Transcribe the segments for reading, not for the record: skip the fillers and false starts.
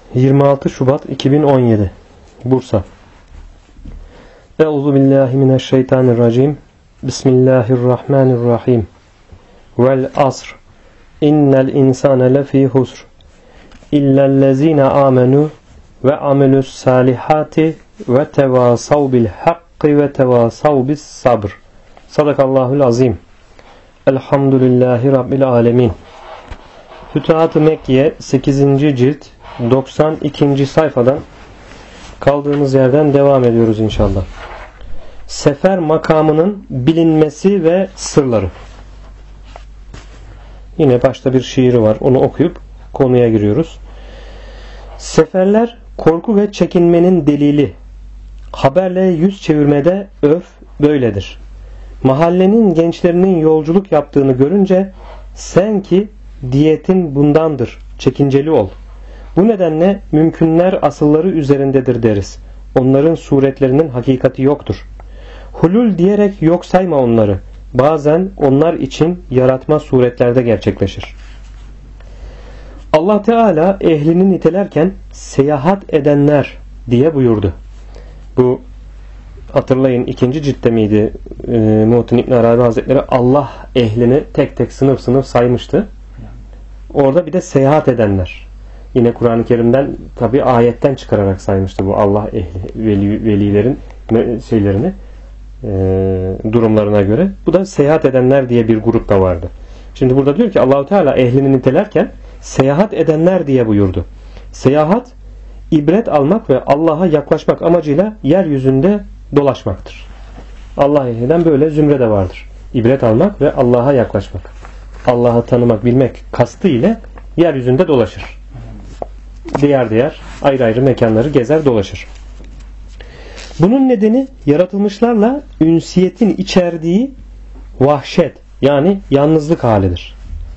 26 Şubat 2017 Bursa. Euzubillahimineşşeytanirracim. Bismillahirrahmanirrahim. Vel asr. İnnel insane lefî husr. İllellezîne âmenû ve amelus salihati ve tevasav bil hakkı ve tevasav bis sabr. Sadakallahul azim. Elhamdülillahi Rabbil alemin. Fütuhat-ı Mekkiye 8. cilt 92. sayfadan kaldığımız yerden devam ediyoruz inşallah. Sefer makamının bilinmesi ve sırları. Yine başta bir şiiri var. Onu okuyup konuya giriyoruz. Seferler korku ve çekinmenin delili. Haberle yüz çevirmede öf böyledir. Mahallenin gençlerinin yolculuk yaptığını görünce sen ki diyetin bundandır, çekinceli ol. Bu nedenle mümkünler asılları üzerindedir deriz. Onların suretlerinin hakikati yoktur. Hulul diyerek yok sayma onları. Bazen onlar için yaratma suretlerde gerçekleşir. Allah Teala ehlini nitelerken seyahat edenler diye buyurdu. Bu hatırlayın 2. ciltte miydi? Muhittin İbn Arabi Hazretleri Allah ehlini tek tek sınıf sınıf saymıştı. Orada bir de seyahat edenler. Yine Kur'an-ı Kerim'den tabi ayetten çıkararak saymıştı bu Allah ehli velilerin şeylerini durumlarına göre. Bu da seyahat edenler diye bir grup da vardı. Şimdi burada diyor ki Allahu Teala ehlini nitelerken seyahat edenler diye buyurdu. Seyahat ibret almak ve Allah'a yaklaşmak amacıyla yeryüzünde dolaşmaktır. Allah ehlinden böyle zümre de vardır. İbret almak ve Allah'a yaklaşmak. Allah'ı tanımak, bilmek kastı ile yeryüzünde dolaşır. Diğer diğer ayrı ayrı mekanları gezer dolaşır. Bunun nedeni yaratılmışlarla ünsiyetin içerdiği vahşet yani yalnızlık halidir.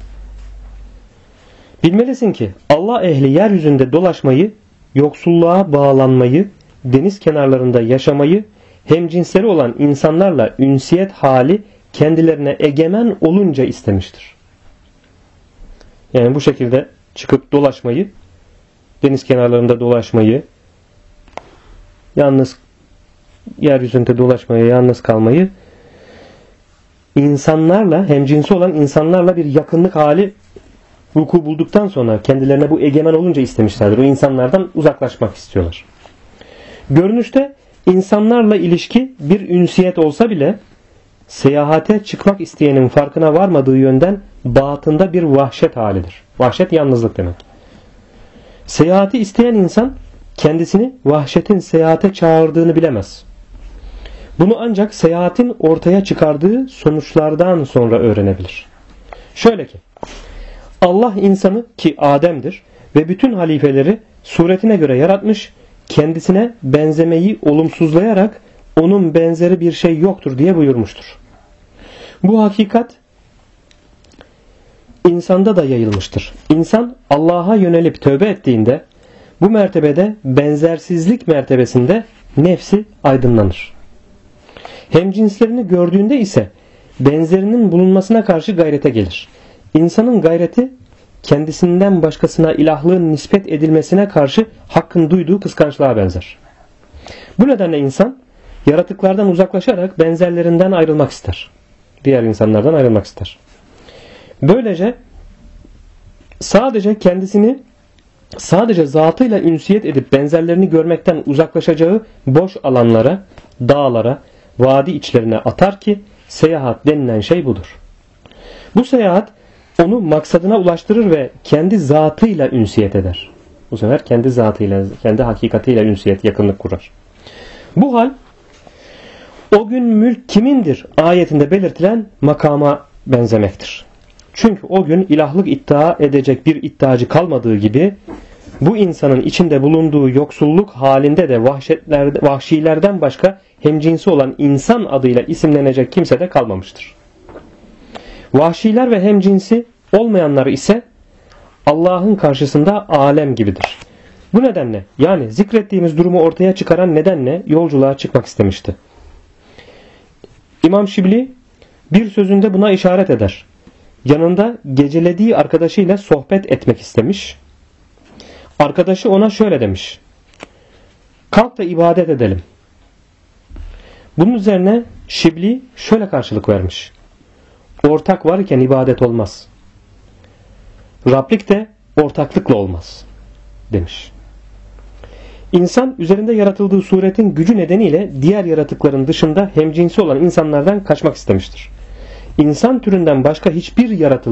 Bilmelisin ki Allah ehli yeryüzünde dolaşmayı, yoksulluğa bağlanmayı, deniz kenarlarında yaşamayı, hemcinsleri olan insanlarla ünsiyet hali kendilerine egemen olunca istemiştir. Yani bu şekilde çıkıp dolaşmayı, deniz kenarlarında dolaşmayı, yalnız yeryüzünde dolaşmayı, yalnız kalmayı, insanlarla, hemcinsi olan insanlarla bir yakınlık hali vuku bulduktan sonra kendilerine bu egemen olunca istemişlerdir. O insanlardan uzaklaşmak istiyorlar. Görünüşte insanlarla ilişki bir ünsiyet olsa bile seyahate çıkmak isteyenin farkına varmadığı yönden batında bir vahşet halidir. Vahşet yalnızlık demek. Seyahati isteyen insan kendisini vahşetin seyahate çağırdığını bilemez. Bunu ancak seyahatin ortaya çıkardığı sonuçlardan sonra öğrenebilir. Şöyle ki Allah insanı ki Adem'dir ve bütün halifeleri suretine göre yaratmış, kendisine benzemeyi olumsuzlayarak onun benzeri bir şey yoktur diye buyurmuştur. Bu hakikat insanda da yayılmıştır. İnsan Allah'a yönelip tövbe ettiğinde bu mertebede benzersizlik mertebesinde nefsi aydınlanır. Hemcinslerini gördüğünde ise benzerinin bulunmasına karşı gayrete gelir. İnsanın gayreti kendisinden başkasına ilahlığın nispet edilmesine karşı hakkın duyduğu kıskançlığa benzer. Bu nedenle insan yaratıklardan uzaklaşarak benzerlerinden ayrılmak ister. Diğer insanlardan ayrılmak ister. Böylece sadece zatıyla ünsiyet edip benzerlerini görmekten uzaklaşacağı boş alanlara, dağlara, vadi içlerine atar ki seyahat denilen şey budur. Bu seyahat onu maksadına ulaştırır ve kendi zatıyla ünsiyet eder. Bu sefer kendi zatıyla, kendi hakikatiyle ünsiyet, yakınlık kurar. Bu hal o gün mülk kimindir ayetinde belirtilen makama benzemektir. Çünkü o gün ilahlık iddia edecek bir iddiacı kalmadığı gibi bu insanın içinde bulunduğu yoksulluk halinde de vahşilerden başka hemcinsi olan insan adıyla isimlenecek kimse de kalmamıştır. Vahşiler ve hemcinsi olmayanlar ise Allah'ın karşısında alem gibidir. Bu nedenle yani zikrettiğimiz durumu ortaya çıkaran nedenle yolculuğa çıkmak istemişti. İmam Şibli bir sözünde buna işaret eder. Yanında gecelediği arkadaşıyla sohbet etmek istemiş. Arkadaşı ona şöyle demiş: kalk da ibadet edelim. Bunun üzerine Şibli şöyle karşılık vermiş: ortak var iken ibadet olmaz. Rablik de ortaklıkla olmaz demiş. İnsan üzerinde yaratıldığı suretin gücü nedeniyle diğer yaratıkların dışında hemcinsi olan insanlardan kaçmak istemiştir. İnsan türünden başka hiçbir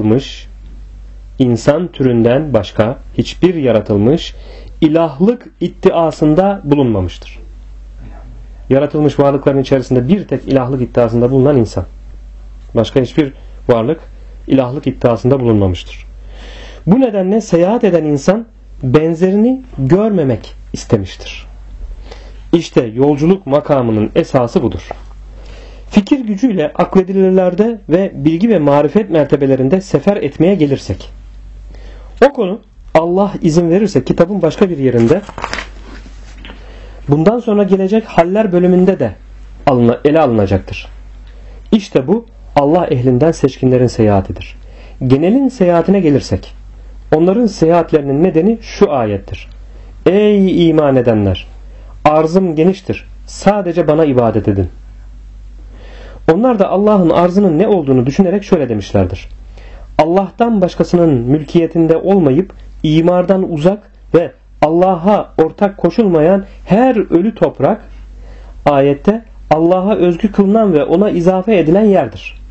yaratılmış ilahlık iddiasında bulunmamıştır. Yaratılmış varlıkların içerisinde bir tek ilahlık iddiasında bulunan insan. Başka hiçbir varlık ilahlık iddiasında bulunmamıştır. Bu nedenle seyahat eden insan benzerini görmemek istemiştir. İşte yolculuk makamının esası budur. Fikir gücüyle akledilirlerde ve bilgi ve marifet mertebelerinde sefer etmeye gelirsek, o konu Allah izin verirse kitabın başka bir yerinde bundan sonra gelecek haller bölümünde de ele alınacaktır. İşte bu Allah ehlinden seçkinlerin seyahatidir. Genelin seyahatine gelirsek, onların seyahatlerinin nedeni şu ayettir: ey iman edenler! Arzım geniştir. Sadece bana ibadet edin. Onlar da Allah'ın arzının ne olduğunu düşünerek şöyle demişlerdir: Allah'tan başkasının mülkiyetinde olmayıp imardan uzak ve Allah'a ortak koşulmayan her ölü toprak, ayette Allah'a özgü kılınan ve ona izafe edilen yerdir.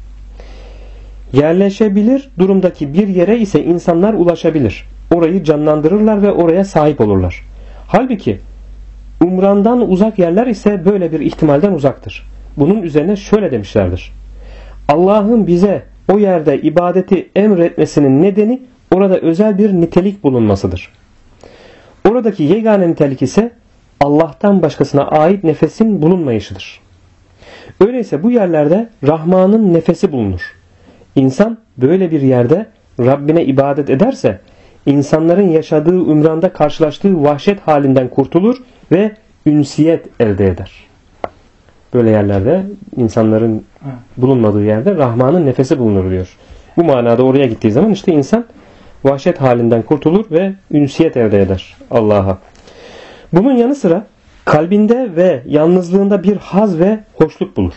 Yerleşebilir durumdaki bir yere ise insanlar ulaşabilir. Orayı canlandırırlar ve oraya sahip olurlar. Halbuki umrandan uzak yerler ise böyle bir ihtimalden uzaktır. Bunun üzerine şöyle demişlerdir: Allah'ın bize o yerde ibadeti emretmesinin nedeni orada özel bir nitelik bulunmasıdır. Oradaki yegane nitelik ise Allah'tan başkasına ait nefesin bulunmayışıdır. Öyleyse bu yerlerde Rahman'ın nefesi bulunur. İnsan böyle bir yerde Rabbine ibadet ederse insanların yaşadığı ümranda karşılaştığı vahşet halinden kurtulur ve ünsiyet elde eder. Böyle yerlerde, insanların bulunmadığı yerde Rahman'ın nefesi bulunur diyor. Bu manada oraya gittiği zaman işte insan vahşet halinden kurtulur ve ünsiyet elde eder Allah'a. Bunun yanı sıra kalbinde ve yalnızlığında bir haz ve hoşluk bulur.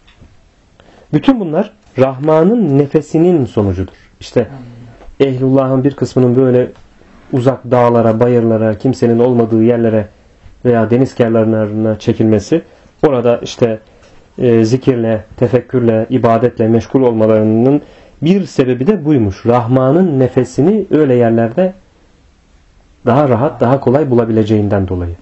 Bütün bunlar Rahman'ın nefesinin sonucudur. İşte ehlullah'ın bir kısmının böyle uzak dağlara, bayırlara, kimsenin olmadığı yerlere veya deniz kenarlarına çekilmesi, orada işte zikirle, tefekkürle, ibadetle meşgul olmalarının bir sebebi de buymuş. Rahman'ın nefesini öyle yerlerde daha rahat, daha kolay bulabileceğinden dolayı.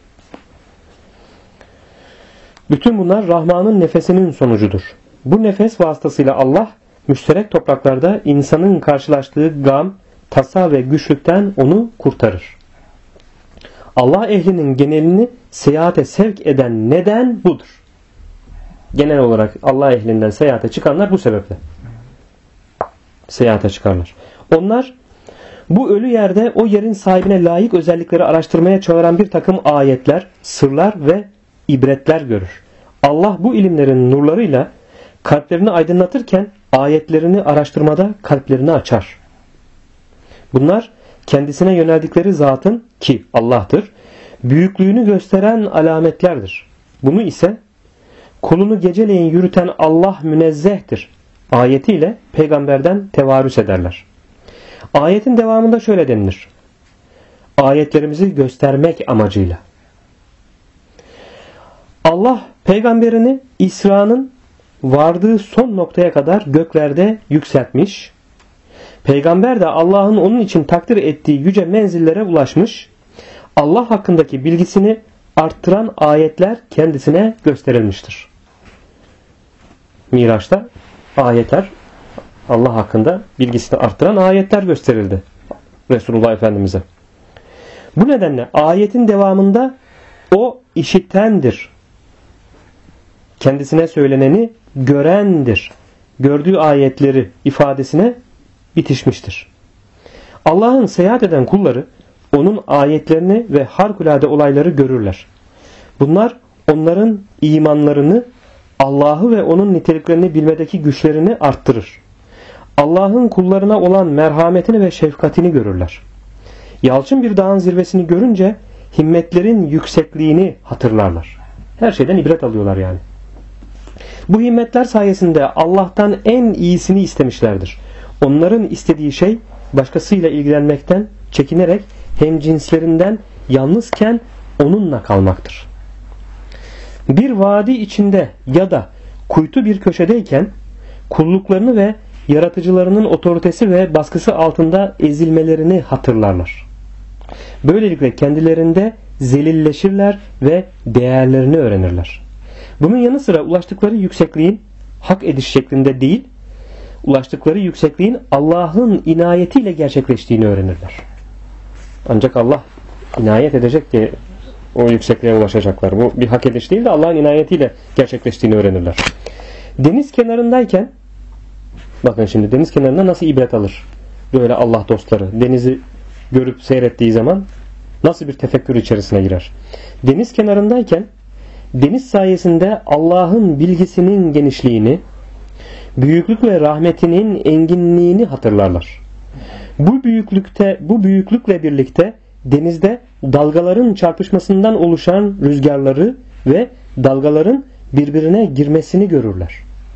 Bütün bunlar Rahman'ın nefesinin sonucudur. Bu nefes vasıtasıyla Allah müşterek topraklarda insanın karşılaştığı gam, tasa ve güçlükten onu kurtarır. Allah ehlinin genelini seyahate sevk eden neden budur. Genel olarak Allah ehlinden seyahate çıkanlar bu sebeple seyahate çıkarlar. Onlar bu ölü yerde o yerin sahibine layık özellikleri araştırmaya çağıran bir takım ayetler, sırlar ve ibretler görür. Allah bu ilimlerin nurlarıyla kalplerini aydınlatırken ayetlerini araştırmada kalplerini açar. Bunlar kendisine yöneldikleri zatın, ki Allah'tır, büyüklüğünü gösteren alametlerdir. Bunu ise kulunu geceleyin yürüten Allah münezzehtir ayetiyle peygamberden tevarüs ederler. Ayetin devamında şöyle denilir: ayetlerimizi göstermek amacıyla. Allah peygamberini İsra'nın vardığı son noktaya kadar göklerde yükseltmiş. Peygamber de Allah'ın onun için takdir ettiği yüce menzillere ulaşmış. Allah hakkındaki bilgisini arttıran ayetler kendisine gösterilmiştir. Miraç'ta ayetler, Allah hakkında bilgisini arttıran ayetler gösterildi Resulullah Efendimiz'e. Bu nedenle ayetin devamında o işitendir, kendisine söyleneni görendir, gördüğü ayetleri ifadesine bitişmiştir. Allah'ın seyahat eden kulları onun ayetlerini ve harikulade olayları görürler. Bunlar onların imanlarını, Allah'ı ve onun niteliklerini bilmedeki güçlerini arttırır. Allah'ın kullarına olan merhametini ve şefkatini görürler. Yalçın bir dağın zirvesini görünce himmetlerin yüksekliğini hatırlarlar. Her şeyden ibret alıyorlar yani. Bu himmetler sayesinde Allah'tan en iyisini istemişlerdir. Onların istediği şey başkasıyla ilgilenmekten çekinerek hemcinslerinden yalnızken onunla kalmaktır. Bir vadi içinde ya da kuytu bir köşedeyken kulluklarını ve yaratıcılarının otoritesi ve baskısı altında ezilmelerini hatırlarlar. Böylelikle kendilerinde zelilleşirler ve değerlerini öğrenirler. Bunun yanı sıra ulaştıkları yüksekliğin hak ediş şeklinde değil, ulaştıkları yüksekliğin Allah'ın inayetiyle gerçekleştiğini öğrenirler. Ancak Allah inayet edecek diye o yüksekliğe ulaşacaklar. Bu bir hak ediş değil de Allah'ın inayetiyle gerçekleştiğini öğrenirler. Deniz kenarındayken, bakın şimdi deniz kenarında nasıl ibret alır böyle Allah dostları. Denizi görüp seyrettiği zaman nasıl bir tefekkür içerisine girer. Deniz kenarındayken deniz sayesinde Allah'ın bilgisinin genişliğini, büyüklük ve rahmetinin enginliğini hatırlarlar. Bu büyüklükle birlikte denizde dalgaların çarpışmasından oluşan rüzgarları ve dalgaların birbirine girmesini görürler.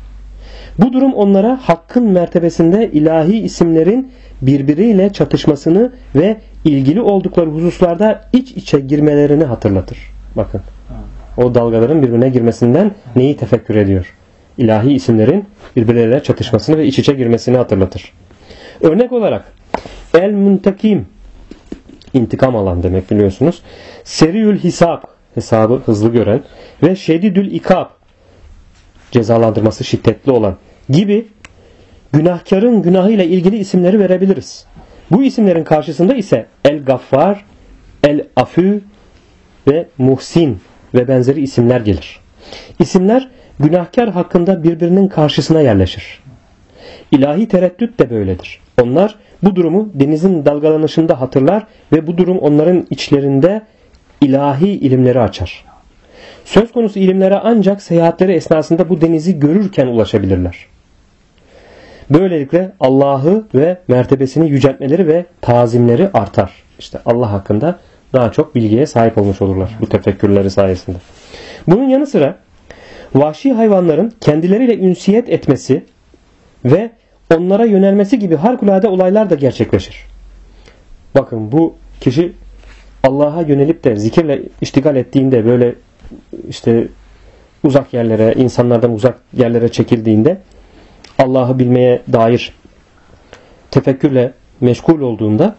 Bu durum onlara hakkın mertebesinde ilahi isimlerin birbiriyle çatışmasını ve ilgili oldukları hususlarda iç içe girmelerini hatırlatır. Bakın. O dalgaların birbirine girmesinden neyi tefekkür ediyor? İlahi isimlerin birbirleriyle çatışmasını ve iç içe girmesini hatırlatır. Örnek olarak El-Muntakim, intikam alan demek biliyorsunuz. Seriül Hisab, hesabı hızlı gören ve Şedidül İkab, cezalandırması şiddetli olan gibi günahkarın günahıyla ilgili isimleri verebiliriz. Bu isimlerin karşısında ise El-Gaffar, El-Afü ve Muhsin ve benzeri isimler gelir. İsimler günahkar hakkında birbirinin karşısına yerleşir. İlahi tereddüt de böyledir. Onlar bu durumu denizin dalgalanışında hatırlar ve bu durum onların içlerinde ilahi ilimleri açar. Söz konusu ilimlere ancak seyahatleri esnasında bu denizi görürken ulaşabilirler. Böylelikle Allah'ı ve mertebesini yüceltmeleri ve tazimleri artar. İşte Allah hakkında daha çok bilgiye sahip olmuş olurlar bu tefekkürleri sayesinde. Bunun yanı sıra vahşi hayvanların kendileriyle ünsiyet etmesi ve onlara yönelmesi gibi harikulade olaylar da gerçekleşir. Bakın bu kişi Allah'a yönelip de zikirle iştigal ettiğinde, böyle işte uzak yerlere, insanlardan uzak yerlere çekildiğinde, Allah'ı bilmeye dair tefekkürle meşgul olduğunda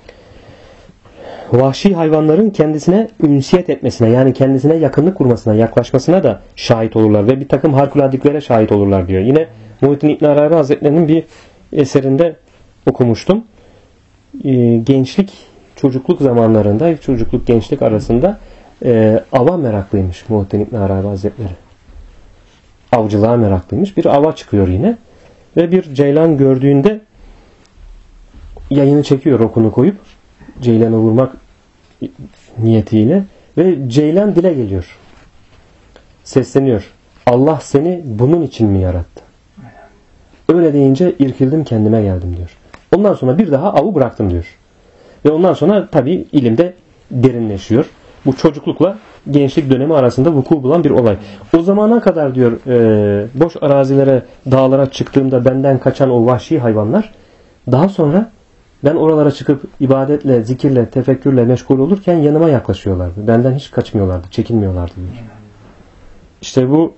vahşi hayvanların kendisine ünsiyet etmesine, yani kendisine yakınlık kurmasına, yaklaşmasına da şahit olurlar ve bir takım harikuladiklere şahit olurlar diyor. Yine Muhittin İbn Arabi Hazretleri'nin bir eserinde okumuştum. Gençlik, çocukluk zamanlarında, çocukluk gençlik arasında ava meraklıymış Muhittin İbn Arabi Hazretleri. Avcılığa meraklıymış. Bir ava çıkıyor yine ve bir ceylan gördüğünde yayını çekiyor, okunu koyup ceylanı vurmak niyetiyle ve ceylan dile geliyor. Sesleniyor. Allah seni bunun için mi yarattı? Öyle deyince irkildim, kendime geldim diyor. Ondan sonra bir daha avı bıraktım diyor. Ve ondan sonra tabii ilimde derinleşiyor. Bu çocuklukla gençlik dönemi arasında vuku bulan bir olay. O zamana kadar diyor boş arazilere, dağlara çıktığımda benden kaçan o vahşi hayvanlar, daha sonra ben oralara çıkıp ibadetle, zikirle, tefekkürle meşgul olurken yanıma yaklaşıyorlardı. Benden hiç kaçmıyorlardı, çekinmiyorlardı diyor. İşte bu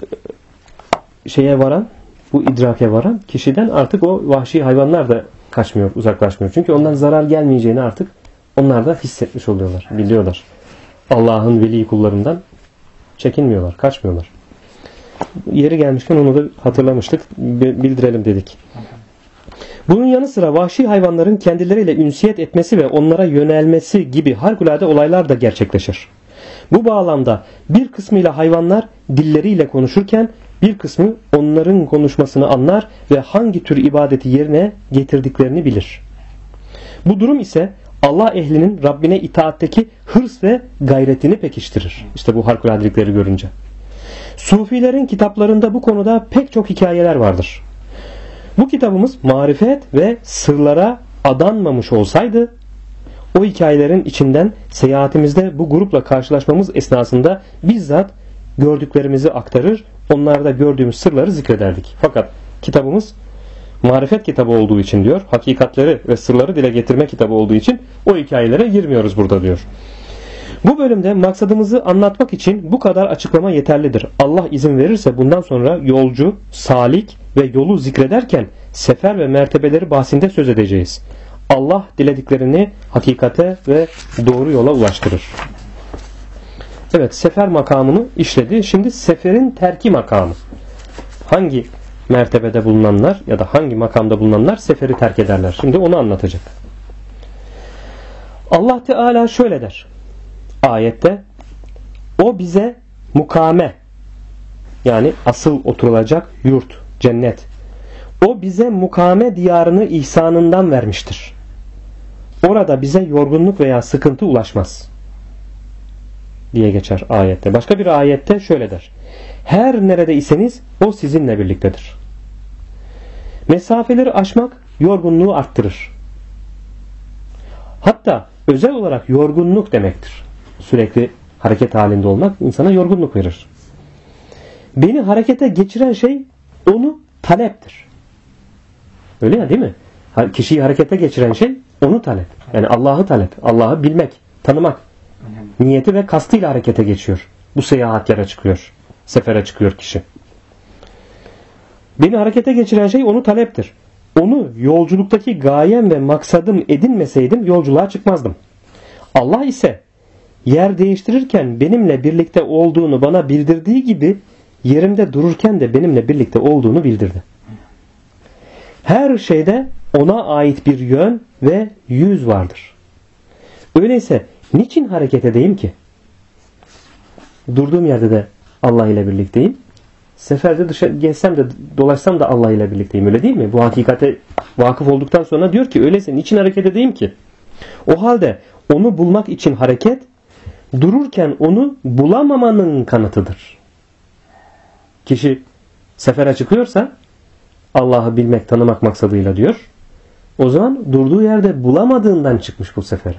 şeye varan, bu idrake varan kişiden artık o vahşi hayvanlar da kaçmıyor, uzaklaşmıyor. Çünkü ondan zarar gelmeyeceğini artık onlar da hissetmiş oluyorlar, biliyorlar. Allah'ın veli kullarından çekinmiyorlar, kaçmıyorlar. Yeri gelmişken onu da hatırlamıştık, bildirelim dedik. Bunun yanı sıra vahşi hayvanların kendileriyle ünsiyet etmesi ve onlara yönelmesi gibi harikulade olaylar da gerçekleşir. Bu bağlamda bir kısmıyla hayvanlar dilleriyle konuşurken bir kısmı onların konuşmasını anlar ve hangi tür ibadeti yerine getirdiklerini bilir. Bu durum ise Allah ehlinin Rabbine itaatteki hırs ve gayretini pekiştirir. İşte bu harikuladelikleri görünce. Sufilerin kitaplarında bu konuda pek çok hikayeler vardır. Bu kitabımız marifet ve sırlara adanmamış olsaydı o hikayelerin içinden seyahatimizde bu grupla karşılaşmamız esnasında bizzat gördüklerimizi aktarır, onlarda gördüğümüz sırları zikrederdik. Fakat kitabımız marifet kitabı olduğu için diyor, hakikatleri ve sırları dile getirme kitabı olduğu için o hikayelere girmiyoruz burada diyor. Bu bölümde maksadımızı anlatmak için bu kadar açıklama yeterlidir. Allah izin verirse bundan sonra yolcu, salik ve yolu zikrederken sefer ve mertebeleri bahsinde söz edeceğiz. Allah dilediklerini hakikate ve doğru yola ulaştırır. Evet, sefer makamını işledi. Şimdi seferin terki makamı. Hangi mertebede bulunanlar ya da hangi makamda bulunanlar seferi terk ederler? Şimdi onu anlatacak. Allah Teala şöyle der. Ayette o bize mukame, yani asıl oturulacak yurt, cennet. O bize mukame diyarını ihsanından vermiştir. Orada bize yorgunluk veya sıkıntı ulaşmaz diye geçer ayette. Başka bir ayette şöyle der. Her nerede iseniz o sizinle birliktedir. Mesafeleri aşmak yorgunluğu arttırır. Hatta özel olarak yorgunluk demektir. Sürekli hareket halinde olmak insana yorgunluk verir. Beni harekete geçiren şey onu taleptir. Öyle ya, değil mi? Kişiyi harekete geçiren şey onu talep. Yani Allah'ı talep. Allah'ı bilmek, tanımak. Niyeti ve kastıyla harekete geçiyor. Bu seyahatlere çıkıyor. Sefere çıkıyor kişi. Beni harekete geçiren şey onu taleptir. Onu yolculuktaki gayem ve maksadım edinmeseydim yolculuğa çıkmazdım. Allah ise yer değiştirirken benimle birlikte olduğunu bana bildirdiği gibi yerimde dururken de benimle birlikte olduğunu bildirdi. Her şeyde ona ait bir yön ve yüz vardır. Öyleyse niçin hareket edeyim ki? Durduğum yerde de Allah ile birlikteyim. Seferde dışarı gezsem de dolaşsam da Allah ile birlikteyim. Öyle değil mi? Bu hakikate vakıf olduktan sonra diyor ki öyleyse niçin hareket edeyim ki? O halde onu bulmak için hareket, dururken onu bulamamanın kanıtıdır. Kişi sefere çıkıyorsa Allah'ı bilmek, tanımak maksadıyla diyor. O zaman durduğu yerde bulamadığından çıkmış bu sefere.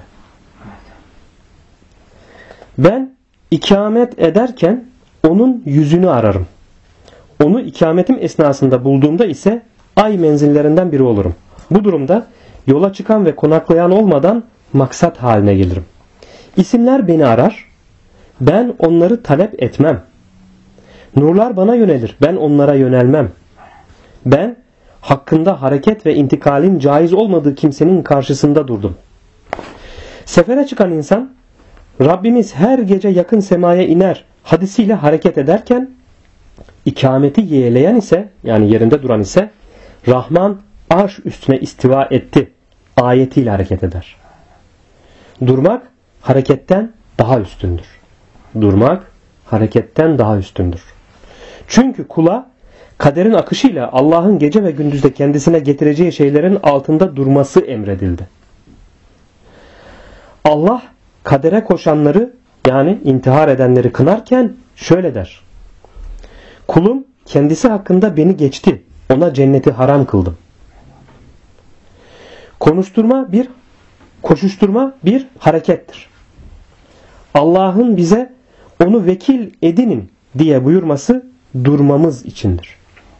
Ben ikamet ederken onun yüzünü ararım. Onu ikametim esnasında bulduğumda ise ay menzillerinden biri olurum. Bu durumda yola çıkan ve konaklayan olmadan maksat haline gelirim. İsimler beni arar, ben onları talep etmem. Nurlar bana yönelir, ben onlara yönelmem. Ben hakkında hareket ve intikalin caiz olmadığı kimsenin karşısında durdum. Sefere çıkan insan, Rabbimiz her gece yakın semaya iner hadisiyle hareket ederken, ikameti yeğleyen ise, yani yerinde duran ise, Rahman arş üstüne istiva etti ayetiyle hareket eder. Durmak hareketten daha üstündür. Durmak hareketten daha üstündür. Çünkü kula kaderin akışıyla Allah'ın gece ve gündüzde kendisine getireceği şeylerin altında durması emredildi. Allah kadere koşanları, yani intihar edenleri kınarken şöyle der. Kulum kendisi hakkında beni geçti. Ona cenneti haram kıldım. Koşuşturma bir harekettir. Allah'ın bize onu vekil edinin diye buyurması durmamız içindir.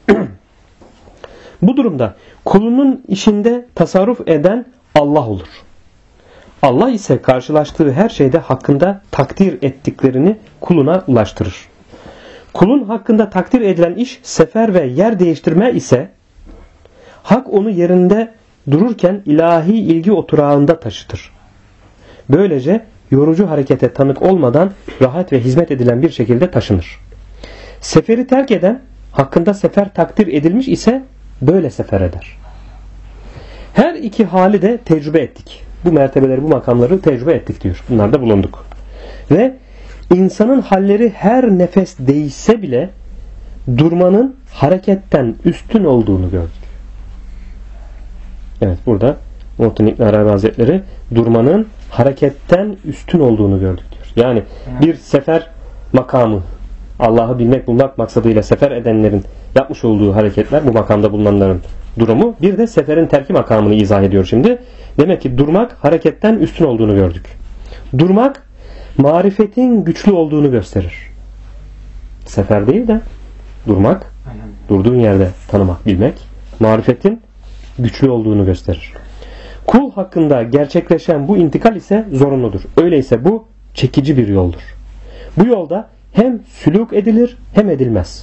Bu durumda kulunun işinde tasarruf eden Allah olur. Allah ise karşılaştığı her şeyde hakkında takdir ettiklerini kuluna ulaştırır. Kulun hakkında takdir edilen iş sefer ve yer değiştirme ise hak onu yerinde dururken ilahi ilgi oturağında taşıtır. Böylece yorucu harekete tanık olmadan rahat ve hizmet edilen bir şekilde taşınır. Seferi terk eden hakkında sefer takdir edilmiş ise böyle sefer eder. Her iki hali de tecrübe ettik. Bu mertebeleri, bu makamları tecrübe ettik diyor. Bunlarda bulunduk. Ve insanın halleri her nefes değişse bile durmanın hareketten üstün olduğunu gördük. Evet, burada Muhittin İbn Arabi Hazretleri durmanın hareketten üstün olduğunu gördük diyor. Yani bir sefer makamı, Allah'ı bilmek, bulmak maksadıyla sefer edenlerin yapmış olduğu hareketler, bu makamda bulunanların durumu. Bir de seferin terki makamını izah ediyor şimdi. Demek ki durmak hareketten üstün olduğunu gördük. Durmak marifetin güçlü olduğunu gösterir. Sefer değil de durmak, durduğun yerde tanımak, bilmek, marifetin güçlü olduğunu gösterir. Kul hakkında gerçekleşen bu intikal ise zorunludur. Öyleyse bu çekici bir yoldur. Bu yolda hem sülûk edilir hem edilmez.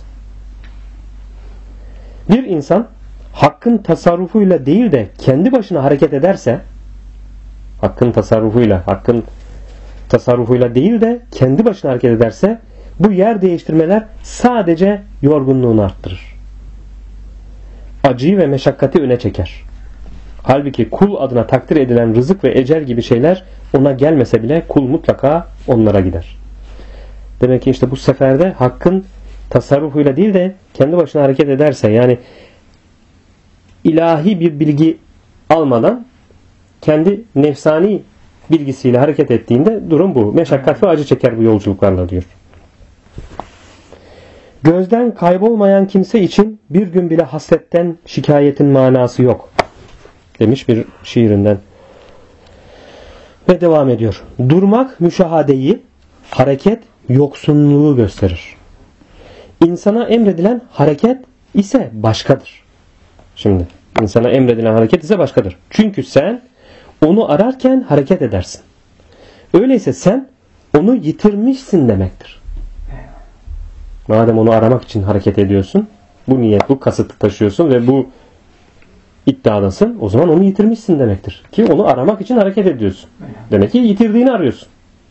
Bir insan hakkın tasarrufuyla değil de kendi başına hareket ederse, hakkın tasarrufuyla değil de kendi başına hareket ederse, bu yer değiştirmeler sadece yorgunluğunu arttırır. Acıyı ve meşakkati öne çeker. Halbuki kul adına takdir edilen rızık ve ecel gibi şeyler ona gelmese bile kul mutlaka onlara gider. Demek ki işte bu seferde hakkın tasarrufuyla değil de kendi başına hareket ederse, yani ilahi bir bilgi almadan kendi nefsani bilgisiyle hareket ettiğinde durum bu. Meşakkat ve acı çeker bu yolculuklarla diyor. Gözden kaybolmayan kimse için bir gün bile hasretten şikayetin manası yok demiş bir şiirinden. Ve devam ediyor. Durmak müşahadeyi, hareket yoksunluğu gösterir. İnsana emredilen hareket ise başkadır. Şimdi insana emredilen hareket ise başkadır. Çünkü sen onu ararken hareket edersin. Öyleyse sen onu yitirmişsin demektir. Madem onu aramak için hareket ediyorsun, bu niyet, bu kasıtı taşıyorsun ve bu iddiadasın, o zaman onu yitirmişsin demektir. Ki onu aramak için hareket ediyorsun. Demek ki yitirdiğini arıyorsun.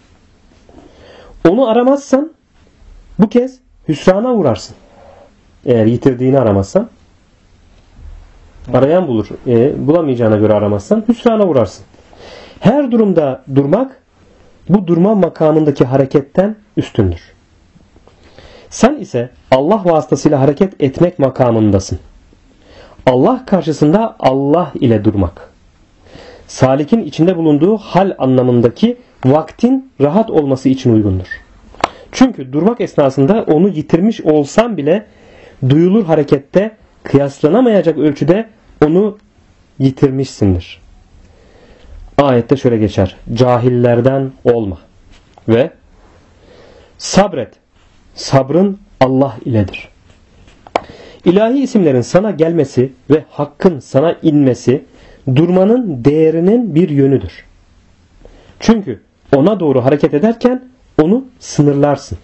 Onu aramazsan bu kez hüsrana uğrarsın. Eğer yitirdiğini aramazsan, arayan bulur. Bulamayacağına göre aramazsan hüsrana uğrarsın. Her durumda durmak bu durma makamındaki hareketten üstündür. Sen ise Allah vasıtasıyla hareket etmek makamındasın. Allah karşısında Allah ile durmak. Salikin içinde bulunduğu hal anlamındaki vaktin rahat olması için uygundur. Çünkü durmak esnasında onu yitirmiş olsan bile duyulur harekette kıyaslanamayacak ölçüde onu yitirmişsindir. Ayette şöyle geçer. Cahillerden olma ve sabret. Sabrın Allah iledir. İlahi isimlerin sana gelmesi ve hakkın sana inmesi durmanın değerinin bir yönüdür. Çünkü ona doğru hareket ederken onu sınırlarsın.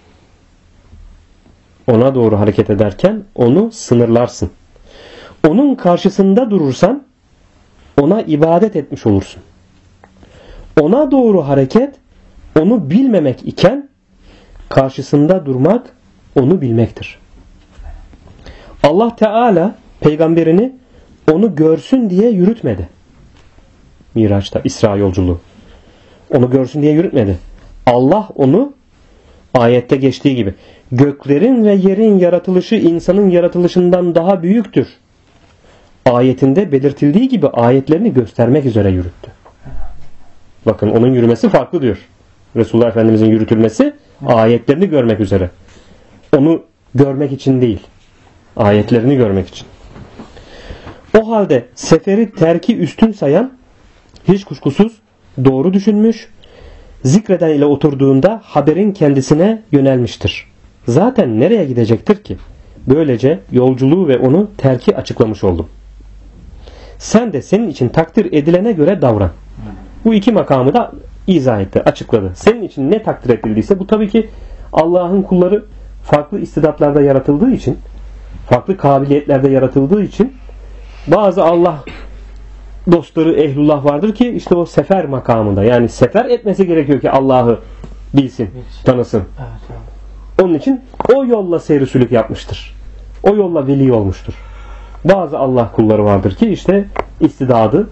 Ona doğru hareket ederken onu sınırlarsın. Onun karşısında durursan ona ibadet etmiş olursun. Ona doğru hareket onu bilmemek iken karşısında durmak onu bilmektir. Allah Teala peygamberini onu görsün diye yürütmedi. Miraç'ta, İsra yolculuğu. Onu görsün diye yürütmedi. Allah onu ayette geçtiği gibi göklerin ve yerin yaratılışı insanın yaratılışından daha büyüktür. Ayetinde belirtildiği gibi ayetlerini göstermek üzere yürüttü. Bakın onun yürümesi farklı diyor. Resulullah Efendimizin yürütülmesi ayetlerini görmek üzere. Onu görmek için değil. Ayetlerini görmek için. O halde seferi terki üstün sayan hiç kuşkusuz doğru düşünmüş, zikreden ile oturduğunda haberin kendisine yönelmiştir. Zaten nereye gidecektir ki? Böylece yolculuğu ve onu terki açıklamış oldum. Sen de senin için takdir edilene göre davran. Bu iki makamı da izah etti, açıkladı. Senin için ne takdir edildiyse, bu tabii ki Allah'ın kulları farklı istidatlarda yaratıldığı için, farklı kabiliyetlerde yaratıldığı için bazı Allah dostları, ehlullah vardır ki işte o sefer makamında, yani sefer etmesi gerekiyor ki Allah'ı bilsin, tanısın. Onun için o yolla seyri sülük yapmıştır. O yolla veli olmuştur. Bazı Allah kulları vardır ki işte istidadı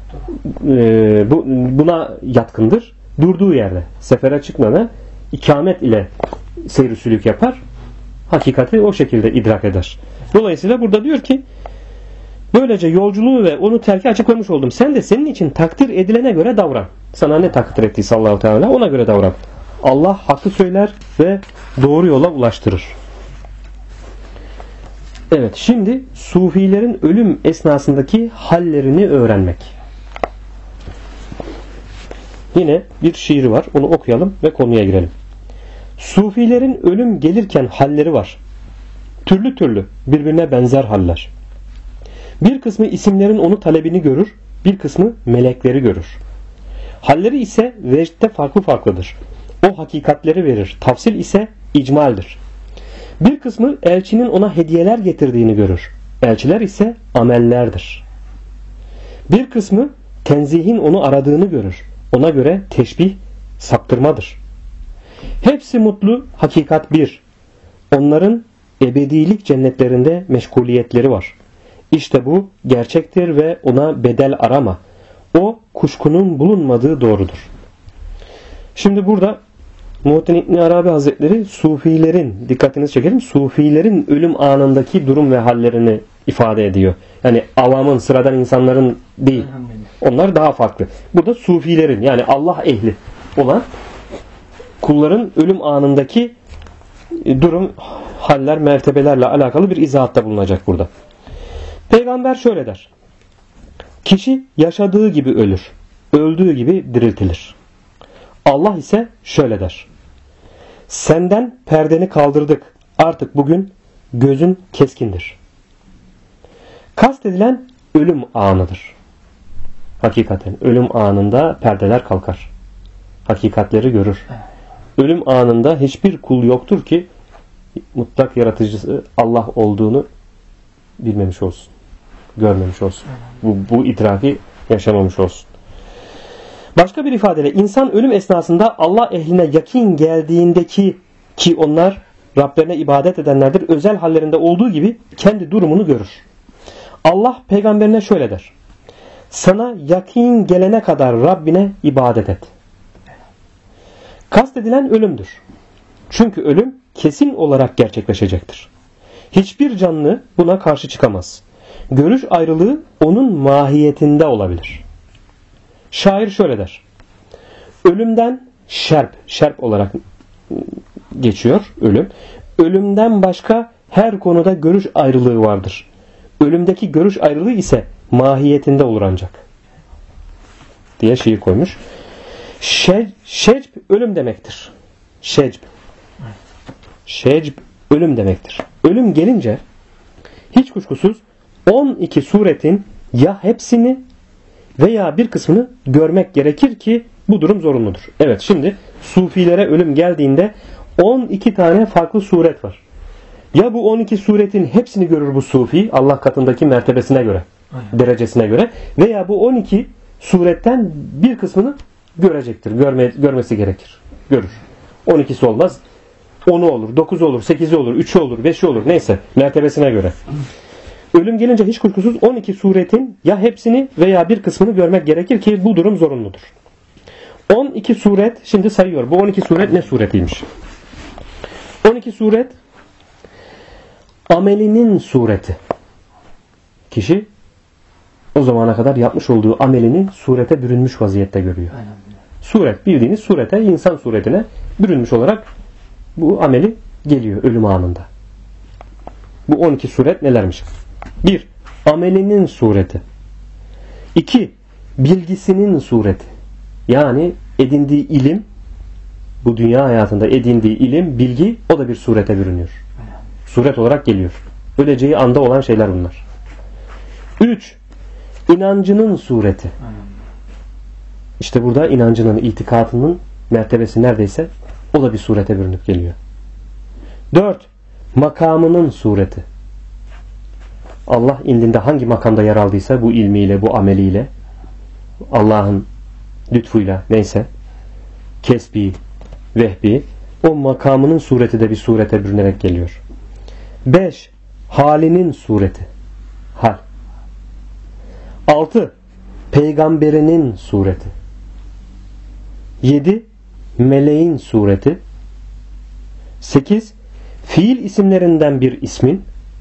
buna yatkındır. Durduğu yerde sefere çıkmadan ikamet ile seyri sülük yapar. Hakikati o şekilde idrak eder. Dolayısıyla burada diyor ki böylece yolculuğu ve onu terki açıklamış oldum. Sen de senin için takdir edilene göre davran. Sana ne takdir ettiyse Allah-u Teala ona göre davran. Allah hakkı söyler ve doğru yola ulaştırır. Evet, şimdi Sufilerin ölüm esnasındaki hallerini öğrenmek. Yine bir şiir var. Onu okuyalım ve konuya girelim. Sufilerin ölüm gelirken halleri var. Türlü türlü, birbirine benzer haller. Bir kısmı isimlerin onu talebini görür, bir kısmı melekleri görür. Halleri ise vecdte farklı farklıdır. O hakikatleri verir. Tafsil ise icmaldir. Bir kısmı elçinin ona hediyeler getirdiğini görür. Elçiler ise amellerdir. Bir kısmı tenzihin onu aradığını görür. Ona göre teşbih saptırmadır. Hepsi mutlu, hakikat bir. Onların ebedilik cennetlerinde meşguliyetleri var. İşte bu gerçektir ve ona bedel arama. O kuşkunun bulunmadığı doğrudur. Şimdi burada Muhittin İbn Arabi Hazretleri Sufilerin, dikkatinizi çekelim, Sufilerin ölüm anındaki durum ve hallerini ifade ediyor. Yani avamın, sıradan insanların değil. Onlar daha farklı. Burada Sufilerin, yani Allah ehli olan kulların ölüm anındaki durum, haller, mertebelerle alakalı bir izahatta bulunacak burada. Peygamber şöyle der: kişi yaşadığı gibi ölür, öldüğü gibi diriltilir. Allah ise şöyle der: senden perdeni kaldırdık, artık bugün gözün keskindir. Kastedilen ölüm anıdır. Hakikaten ölüm anında perdeler kalkar. Hakikatleri görür. Ölüm anında hiçbir kul yoktur ki mutlak yaratıcısı Allah olduğunu bilmemiş olsun. Görmemiş olsun. Bu idraki yaşamamış olsun. Başka bir ifadeyle insan ölüm esnasında Allah ehline yakin geldiğindeki, ki onlar Rablerine ibadet edenlerdir, özel hallerinde olduğu gibi kendi durumunu görür. Allah peygamberine şöyle der: sana yakin gelene kadar Rabbine ibadet et. Kastedilen ölümdür. Çünkü ölüm kesin olarak gerçekleşecektir. Hiçbir canlı buna karşı çıkamaz. Görüş ayrılığı onun mahiyetinde olabilir. Şair şöyle der: ölümden şerp olarak geçiyor ölüm. Ölümden başka her konuda görüş ayrılığı vardır. Ölümdeki görüş ayrılığı ise mahiyetinde olur ancak, diye şiir koymuş. Şecb ölüm demektir. Şecb ölüm demektir. Ölüm gelince hiç kuşkusuz 12 suretin ya hepsini veya bir kısmını görmek gerekir ki bu durum zorunludur. Evet, şimdi Sufilere ölüm geldiğinde 12 tane farklı suret var. Ya bu 12 suretin hepsini görür bu Sufi, Allah katındaki mertebesine göre, derecesine göre, veya bu 12 suretten bir kısmını görecektir. Görmesi gerekir. Görür. 12'si olmaz. 10'u olur, 9'u olur, 8'i olur, 3'ü olur, 5'i olur, neyse mertebesine göre. Ölüm gelince hiç kuşkusuz 12 suretin ya hepsini veya bir kısmını görmek gerekir ki bu durum zorunludur. 12 suret, şimdi sayıyor. Bu 12 suret ne suretiymiş? 12 suret amelinin sureti. Kişi o zamana kadar yapmış olduğu amelini surete bürünmüş vaziyette görüyor. Suret, bildiğiniz surete, insan suretine bürünmüş olarak bu ameli geliyor ölüm anında. Bu 12 suret nelermiş? 1. Amelinin sureti. 2. Bilgisinin sureti. Yani edindiği ilim, bu dünya hayatında edindiği ilim, bilgi, o da bir surete bürünüyor. Suret olarak geliyor. Öleceği anda olan şeyler bunlar. 3. İnancının sureti. İşte burada inancının, itikadının mertebesi neredeyse o da bir surete bürünüp geliyor. 4. Makamının sureti. Allah indinde hangi makamda yer aldıysa bu ilmiyle, bu ameliyle, Allah'ın lütfuyla, neyse, kesbi, vehbi, o makamının sureti de bir surete bürünerek geliyor. 5. Halinin sureti. Hal. 6. Peygamberinin sureti. 7. Meleğin sureti. 8. Fiil isimlerinden bir ismin.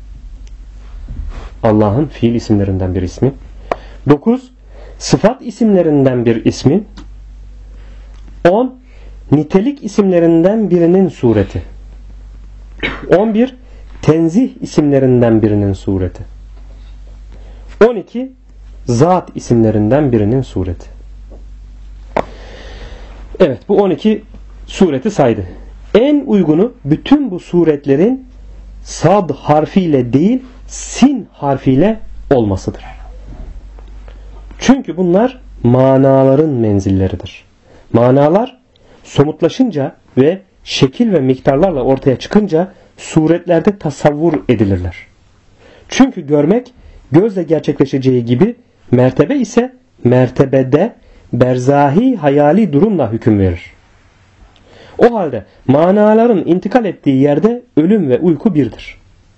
Allah'ın fiil isimlerinden bir ismi. 9. Sıfat isimlerinden bir ismin. 10. Nitelik isimlerinden birinin sureti. 11. Tenzih isimlerinden birinin sureti. 12 Zat isimlerinden birinin sureti. Evet, bu 12 sureti saydı. En uygunu bütün bu suretlerin sad harfiyle değil sin harfiyle olmasıdır. Çünkü bunlar manaların menzilleridir. Manalar somutlaşınca ve şekil ve miktarlarla ortaya çıkınca suretlerde tasavvur edilirler. Çünkü görmek gözle gerçekleşeceği gibi mertebe ise mertebede berzahi hayali durumla hüküm verir. O halde manaların intikal ettiği yerde ölüm ve uyku birdir.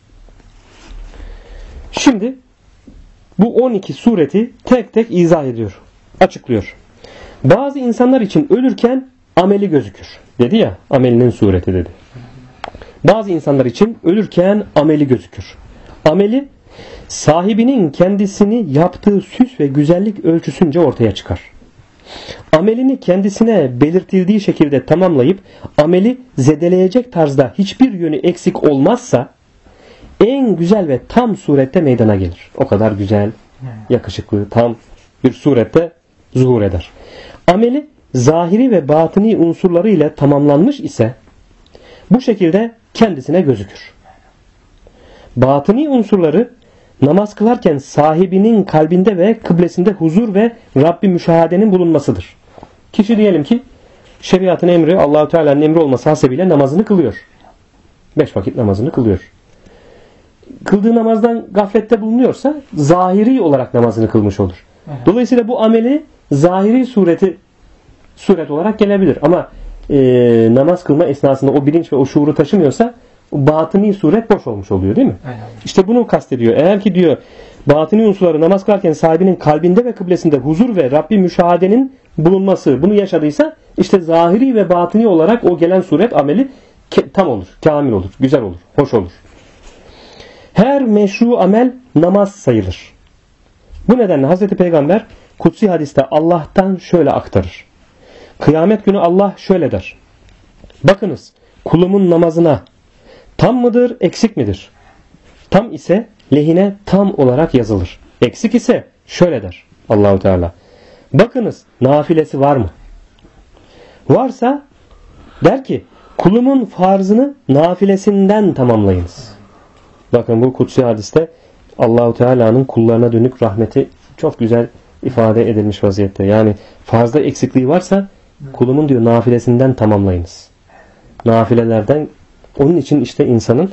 Şimdi bu 12 sureti tek tek izah ediyor, açıklıyor. Bazı insanlar için ölürken ameli gözükür. Dedi ya, amelinin sureti dedi. Bazı insanlar için ölürken ameli gözükür. Ameli sahibinin kendisini yaptığı süs ve güzellik ölçüsünce ortaya çıkar. Amelini kendisine belirtildiği şekilde tamamlayıp ameli zedeleyecek tarzda hiçbir yönü eksik olmazsa en güzel ve tam surette meydana gelir. O kadar güzel, yakışıklı, tam bir surette zuhur eder. Ameli zahiri ve batini unsurları ile tamamlanmış ise bu şekilde kendisine gözükür. Batini unsurları namaz kılarken sahibinin kalbinde ve kıblesinde huzur ve Rabbi müşahadenin bulunmasıdır. Kişi diyelim ki şeriatın emri, Allah-u Teala'nın emri olması hasebiyle namazını kılıyor. 5 vakit namazını kılıyor. Kıldığı namazdan gaflette bulunuyorsa zahiri olarak namazını kılmış olur. Dolayısıyla bu ameli zahiri suret olarak gelebilir. Ama namaz kılma esnasında o bilinç ve o şuuru taşımıyorsa batini suret boş olmuş oluyor, değil mi? Aynen. İşte bunu kastediyor. Eğer ki diyor batini unsurları namaz kılarken sahibinin kalbinde ve kıblesinde huzur ve Rabbi müşahadenin bulunması, bunu yaşadıysa işte zahiri ve batini olarak o gelen suret ameli tam olur, kamil olur, güzel olur, hoş olur. Her meşru amel namaz sayılır. Bu nedenle Hazreti Peygamber kutsi hadiste Allah'tan şöyle aktarır. Kıyamet günü Allah şöyle der. Bakınız kulumun namazına tam mıdır, eksik midir? Tam ise lehine tam olarak yazılır. Eksik ise şöyle der Allah-u Teala. Bakınız nafilesi var mı? Varsa der ki kulumun farzını nafilesinden tamamlayınız. Bakın bu kutsi hadiste Allah-u Teala'nın kullarına dönük rahmeti çok güzel ifade edilmiş vaziyette. Yani farzda eksikliği varsa kulumun diyor nafilesinden tamamlayınız. Nafilelerden, onun için işte insanın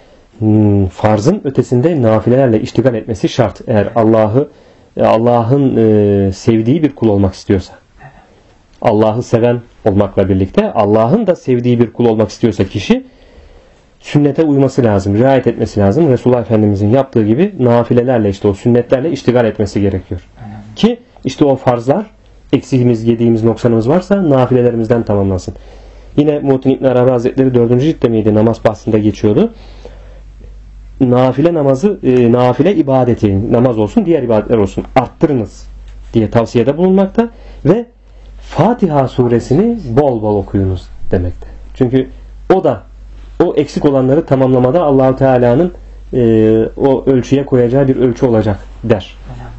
farzın ötesinde nafilelerle iştigal etmesi şart. Eğer Allah'ın sevdiği bir kul olmak istiyorsa. Allah'ı seven olmakla birlikte Allah'ın da sevdiği bir kul olmak istiyorsa kişi sünnete uyması lazım, riayet etmesi lazım. Resulullah Efendimizin yaptığı gibi nafilelerle, işte o sünnetlerle iştigal etmesi gerekiyor. Ki işte o farzlar, eksiğimiz, yediğimiz, noksanımız varsa nafilelerimizden tamamlansın. Yine Muhittin İbn Arabi Hazretleri 4. ciltte miydi? Namaz bahsinde geçiyordu. Nafile namazı, nafile ibadeti, namaz olsun, diğer ibadetler olsun, arttırınız diye tavsiyede bulunmakta ve Fatiha suresini bol bol okuyunuz demekte. Çünkü o da o eksik olanları tamamlamada Allah-u Teala'nın o ölçüye koyacağı bir ölçü olacak der.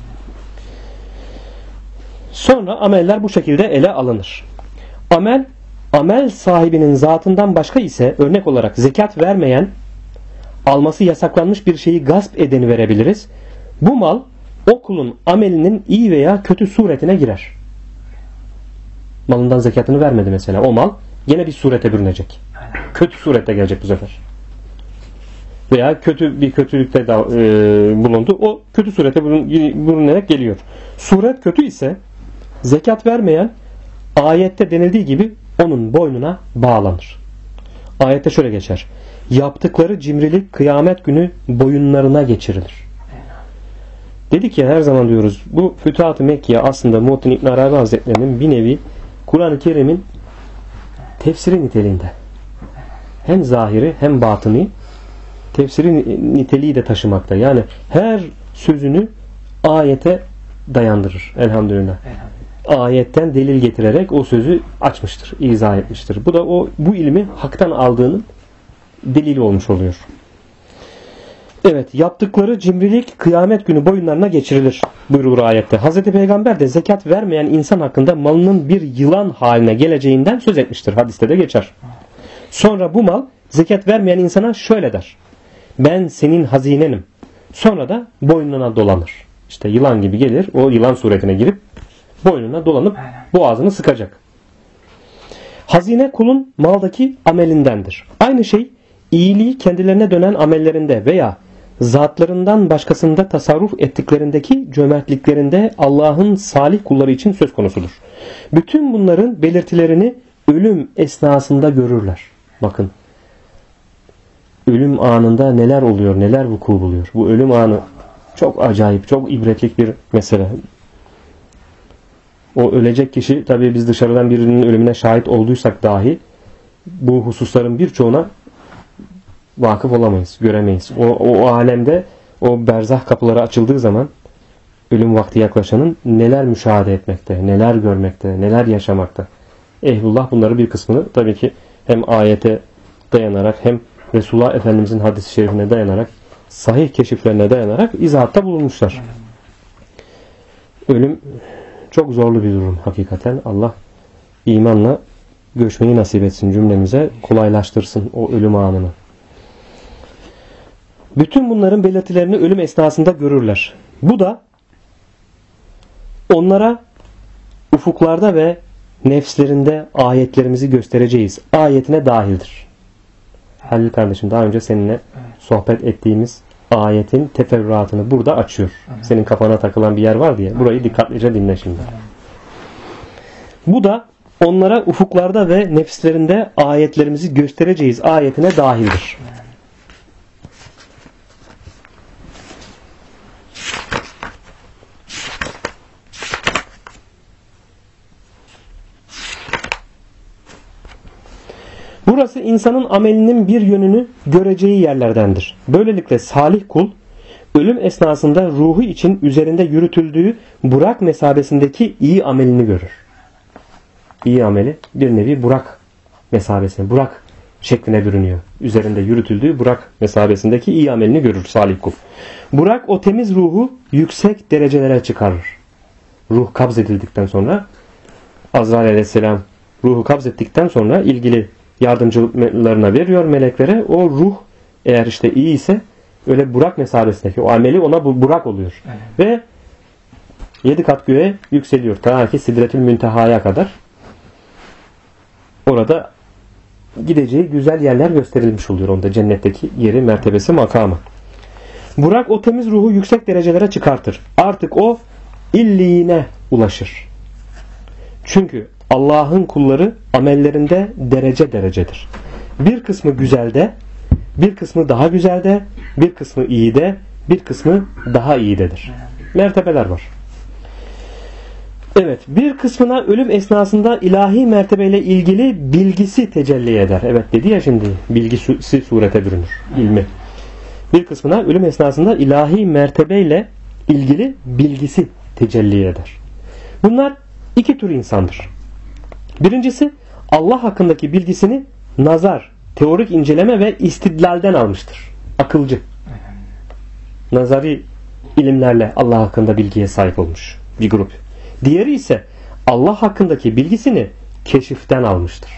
Sonra ameller bu şekilde ele alınır. Amel sahibinin zatından başka ise örnek olarak zekat vermeyen, alması yasaklanmış bir şeyi gasp edeni verebiliriz. Bu mal o kulun amelinin iyi veya kötü suretine girer. Malından zekatını vermedi mesela. O mal yine bir surete bürünecek. Kötü surette gelecek bu sefer. Veya kötü bir kötülükte bulundu. O kötü surete bürünerek geliyor. Suret kötü ise zekat vermeyen ayette denildiği gibi onun boynuna bağlanır. Ayette şöyle geçer. Yaptıkları cimrilik kıyamet günü boyunlarına geçirilir. Dedik ya, her zaman diyoruz, bu Fütuhat-ı Mekkiye aslında Muhittin İbn Arabi Hazretleri'nin bir nevi Kur'an-ı Kerim'in tefsiri niteliğinde. Hem zahiri hem batını tefsiri niteliği de taşımakta. Yani her sözünü ayete dayandırır. Elhamdülillah. Ayetten delil getirerek o sözü açmıştır, izah etmiştir. Bu da bu ilmi haktan aldığının delili olmuş oluyor. Evet, yaptıkları cimrilik kıyamet günü boyunlarına geçirilir buyurulur ayette. Hazreti Peygamber de zekat vermeyen insan hakkında malının bir yılan haline geleceğinden söz etmiştir. Hadiste de geçer. Sonra bu mal zekat vermeyen insana şöyle der: ben senin hazinenim. Sonra da boynuna dolanır. İşte yılan gibi gelir, o yılan suretine girip boynuna dolanıp boğazını sıkacak. Hazine kulun maldaki amelindendir. Aynı şey iyiliği kendilerine dönen amellerinde veya zatlarından başkasında tasarruf ettiklerindeki cömertliklerinde Allah'ın salih kulları için söz konusudur. Bütün bunların belirtilerini ölüm esnasında görürler. Bakın, ölüm anında neler oluyor, neler vuku buluyor. Bu ölüm anı çok acayip, çok ibretlik bir mesele. O ölecek kişi, tabii biz dışarıdan birinin ölümüne şahit olduysak dahi bu hususların birçoğuna vakıf olamayız, göremeyiz. O alemde, o berzah kapıları açıldığı zaman ölüm vakti yaklaşanın neler müşahede etmekte, neler görmekte, neler yaşamakta. Ehlullah bunları bir kısmını tabii ki hem ayete dayanarak hem Resulullah Efendimizin hadis-i şerifine dayanarak, sahih keşiflerine dayanarak izahatta bulunmuşlar. Ölüm çok zorlu bir durum hakikaten. Allah imanla göçmeyi nasip etsin cümlemize, kolaylaştırsın o ölüm anını. Bütün bunların belirtilerini ölüm esnasında görürler. Bu da onlara ufuklarda ve nefslerinde ayetlerimizi göstereceğiz ayetine dahildir. Halil kardeşim daha önce seninle sohbet ettiğimiz ayetin teferruatını burada açıyor. Senin kafana takılan bir yer var diye. Burayı dikkatlice dinle şimdi. Bu da onlara ufuklarda ve nefslerinde ayetlerimizi göstereceğiz ayetine dahildir. Burası insanın amelinin bir yönünü göreceği yerlerdendir. Böylelikle salih kul ölüm esnasında ruhu için üzerinde yürütüldüğü Burak mesabesindeki iyi amelini görür. İyi ameli bir nevi Burak mesabesine, Burak şekline bürünüyor. Üzerinde yürütüldüğü Burak mesabesindeki iyi amelini görür salih kul. Burak o temiz ruhu yüksek derecelere çıkarır. Ruh kabzedildikten sonra, Azrail aleyhisselam ruhu kabzettikten sonra ilgili yardımcılarına veriyor meleklere. O ruh eğer işte iyi ise öyle Burak mesabesindeki o ameli ona Burak oluyor. Evet. Ve 7 kat göğe yükseliyor. Ta ki Sidretül Münteha'ya kadar. Orada gideceği güzel yerler gösterilmiş oluyor. Onda cennetteki yeri, mertebesi, makamı. Burak o temiz ruhu yüksek derecelere çıkartır. Artık o illiğine ulaşır. Çünkü Allah'ın kulları amellerinde derece derecedir. Bir kısmı güzelde, bir kısmı daha güzelde, bir kısmı iyide, bir kısmı daha iyidedir. Mertebeler var. Evet, bir kısmına ölüm esnasında ilahi mertebeyle ilgili bilgisi tecelli eder. Evet dedi ya şimdi, bilgisi surete bürünür, ilmi. Bir kısmına ölüm esnasında ilahi mertebeyle ilgili bilgisi tecelli eder. Bunlar iki tür insandır. Birincisi Allah hakkındaki bilgisini nazar, teorik inceleme ve istidlalden almıştır. Akılcı. Nazari ilimlerle Allah hakkında bilgiye sahip olmuş bir grup. Diğeri ise Allah hakkındaki bilgisini keşiften almıştır.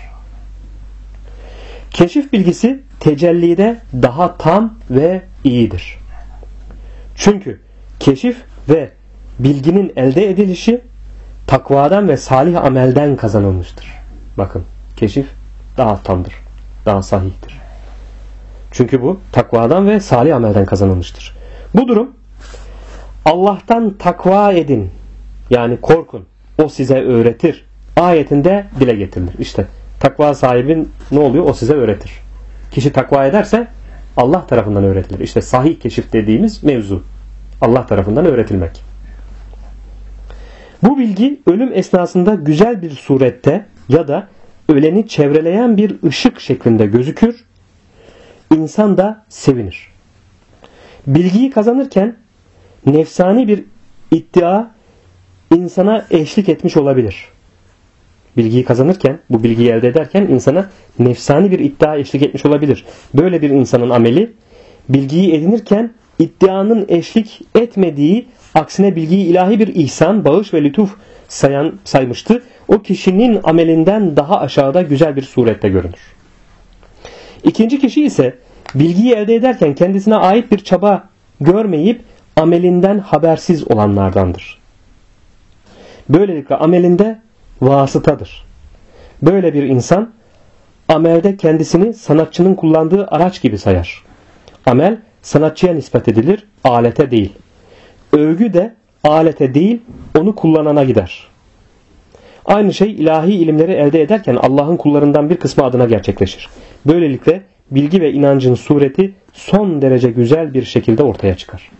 Keşif bilgisi tecellide daha tam ve iyidir. Çünkü keşif ve bilginin elde edilişi takvadan ve salih amelden kazanılmıştır. Bakın, keşif daha tamdır, daha sahihtir. Çünkü bu takvadan ve salih amelden kazanılmıştır. Bu durum Allah'tan takva edin, yani korkun, o size öğretir ayetinde dile getirilir. İşte takva sahibin ne oluyor? O size öğretir. Kişi takva ederse Allah tarafından öğretilir. İşte sahih keşif dediğimiz mevzu Allah tarafından öğretilmek. Bu bilgi ölüm esnasında güzel bir surette ya da öleni çevreleyen bir ışık şeklinde gözükür. İnsan da sevinir. Bilgiyi kazanırken nefsani bir iddia insana eşlik etmiş olabilir. Bilgiyi kazanırken, bu bilgiyi elde ederken insana nefsani bir iddia eşlik etmiş olabilir. Böyle bir insanın ameli bilgiyi edinirken iddianın eşlik etmediği, aksine bilgiyi ilahi bir ihsan, bağış ve lütuf saymıştı. O kişinin amelinden daha aşağıda güzel bir surette görünür. İkinci kişi ise bilgiyi elde ederken kendisine ait bir çaba görmeyip amelinden habersiz olanlardandır. Böylelikle amelinde vasıtadır. Böyle bir insan amelde kendisini sanatçının kullandığı araç gibi sayar. Amel sanatçıya nispet edilir, alete değil. Övgü de alete değil, onu kullanana gider. Aynı şey ilahi ilimleri elde ederken Allah'ın kullarından bir kısmı adına gerçekleşir. Böylelikle bilgi ve inancın sureti son derece güzel bir şekilde ortaya çıkar.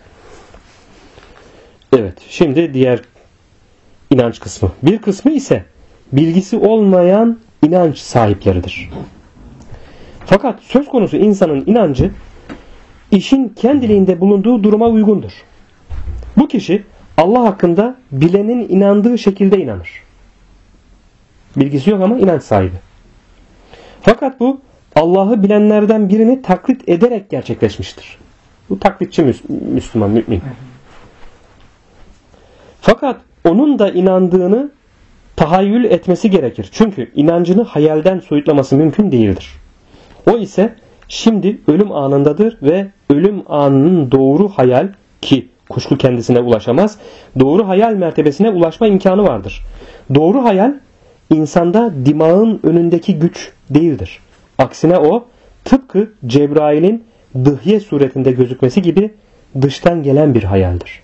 Evet, şimdi diğer inanç kısmı. Bir kısmı ise bilgisi olmayan inanç sahipleridir. Fakat söz konusu insanın inancı işin kendiliğinde bulunduğu duruma uygundur. Bu kişi Allah hakkında bilenin inandığı şekilde inanır. Bilgisi yok ama inanç sahibi. Fakat bu Allah'ı bilenlerden birini taklit ederek gerçekleşmiştir. Bu taklitçi Müslüman, mümin. Fakat onun da inandığını tahayyül etmesi gerekir. Çünkü inancını hayalden soyutlaması mümkün değildir. O ise şimdi ölüm anındadır ve ölüm anının doğru hayal, ki kuşku kendisine ulaşamaz, doğru hayal mertebesine ulaşma imkanı vardır. Doğru hayal insanda dimağın önündeki güç değildir. Aksine o tıpkı Cebrail'in dıhye suretinde gözükmesi gibi dıştan gelen bir hayaldir.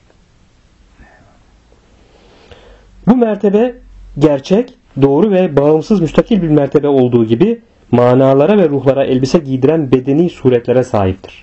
Bu mertebe gerçek, doğru ve bağımsız müstakil bir mertebe olduğu gibi manalara ve ruhlara elbise giydiren bedeni suretlere sahiptir.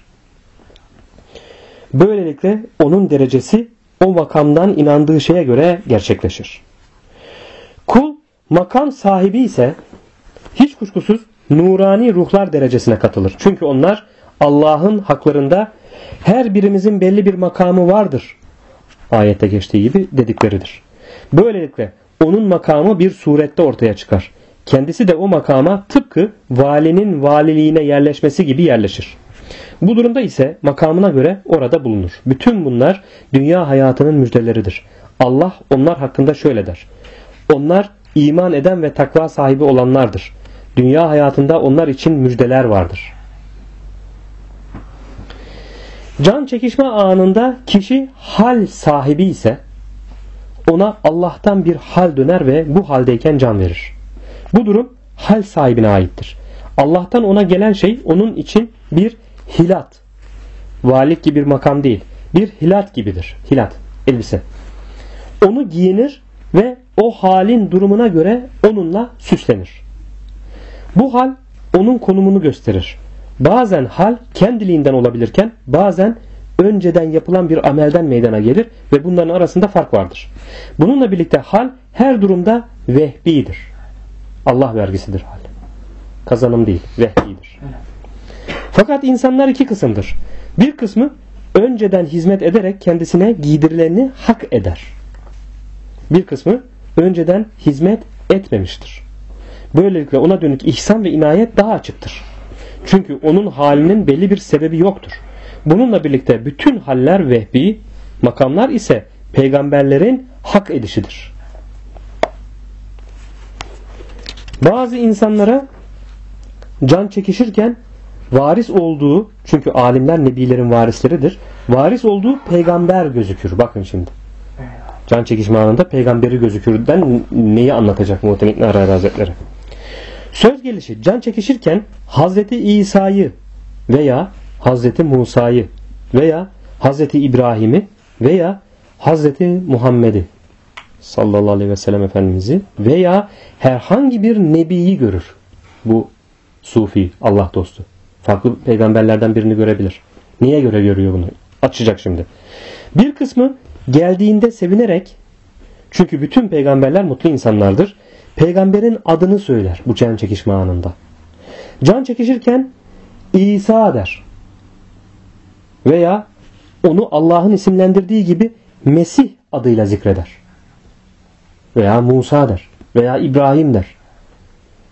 Böylelikle onun derecesi o makamdan inandığı şeye göre gerçekleşir. Kul makam sahibi ise hiç kuşkusuz nurani ruhlar derecesine katılır. Çünkü onlar Allah'ın haklarında her birimizin belli bir makamı vardır, ayette geçtiği gibi dedikleridir. Böylelikle onun makamı bir surette ortaya çıkar. Kendisi de o makama tıpkı valinin valiliğine yerleşmesi gibi yerleşir. Bu durumda ise makamına göre orada bulunur. Bütün bunlar dünya hayatının müjdeleridir. Allah onlar hakkında şöyle der: onlar iman eden ve takva sahibi olanlardır. Dünya hayatında onlar için müjdeler vardır. Can çekişme anında kişi hal sahibi ise ona Allah'tan bir hal döner ve bu haldeyken can verir. Bu durum hal sahibine aittir. Allah'tan ona gelen şey onun için bir hilat, valilik gibi bir makam değil, bir hilat gibidir. Hilat, elbise. Onu giyinir ve o halin durumuna göre onunla süslenir. Bu hal onun konumunu gösterir. Bazen hal kendiliğinden olabilirken bazen önceden yapılan bir amelden meydana gelir ve bunların arasında fark vardır. Bununla birlikte hal her durumda vehbidir. Allah vergisidir hal. Kazanım değil, vehbidir. Fakat insanlar iki kısımdır. Bir kısmı önceden hizmet ederek kendisine giydirileni hak eder. Bir kısmı önceden hizmet etmemiştir. Böylelikle ona dönük ihsan ve inayet daha açıktır. Çünkü onun halinin belli bir sebebi yoktur. Bununla birlikte bütün haller vehbi, makamlar ise peygamberlerin hak edişidir. Bazı insanlara can çekişirken varis olduğu, çünkü alimler nebilerin varisleridir, varis olduğu peygamber gözükür. Bakın şimdi. Can çekişme anında peygamberi gözükürden neyi anlatacak Muhtemelen Arabi Hazretleri? Söz gelişi can çekişirken Hazreti İsa'yı veya Hazreti Musa'yı veya Hazreti İbrahim'i veya Hazreti Muhammed'i sallallahu aleyhi ve sellem Efendimiz'i veya herhangi bir nebiyi görür. Bu sufi, Allah dostu. Farklı peygamberlerden birini görebilir. Niye göre görüyor bunu? Açacak şimdi. Bir kısmı geldiğinde sevinerek, çünkü bütün peygamberler mutlu insanlardır, peygamberin adını söyler bu can çekişme anında. Can çekişirken İsa der. Veya onu Allah'ın isimlendirdiği gibi Mesih adıyla zikreder. Veya Musa der. Veya İbrahim der.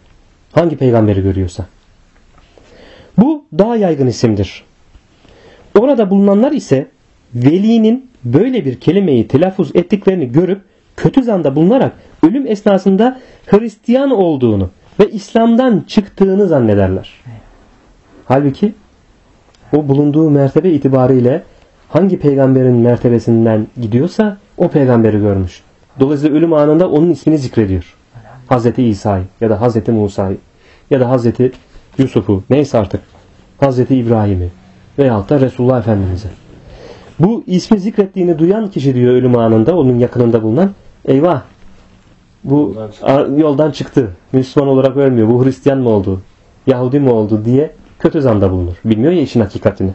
Hangi peygamberi görüyorsa. Bu daha yaygın isimdir. Orada bulunanlar ise velinin böyle bir kelimeyi telaffuz ettiklerini görüp kötü zanda bulunarak ölüm esnasında Hristiyan olduğunu ve İslam'dan çıktığını zannederler. Halbuki o bulunduğu mertebe itibariyle hangi peygamberin mertebesinden gidiyorsa o peygamberi görmüş. Dolayısıyla ölüm anında onun ismini zikrediyor. Hazreti İsa'yı ya da Hazreti Musa'yı ya da Hazreti Yusuf'u, neyse artık Hazreti İbrahim'i veyahut da Resulullah Efendimiz'i. Bu ismi zikrettiğini duyan kişi diyor ölüm anında, onun yakınında bulunan, eyvah bu yoldan çıktı. Müslüman olarak ölmüyor. Bu Hristiyan mı oldu? Yahudi mi oldu diye kötü zanda bulunur. Bilmiyor ya işin hakikatini.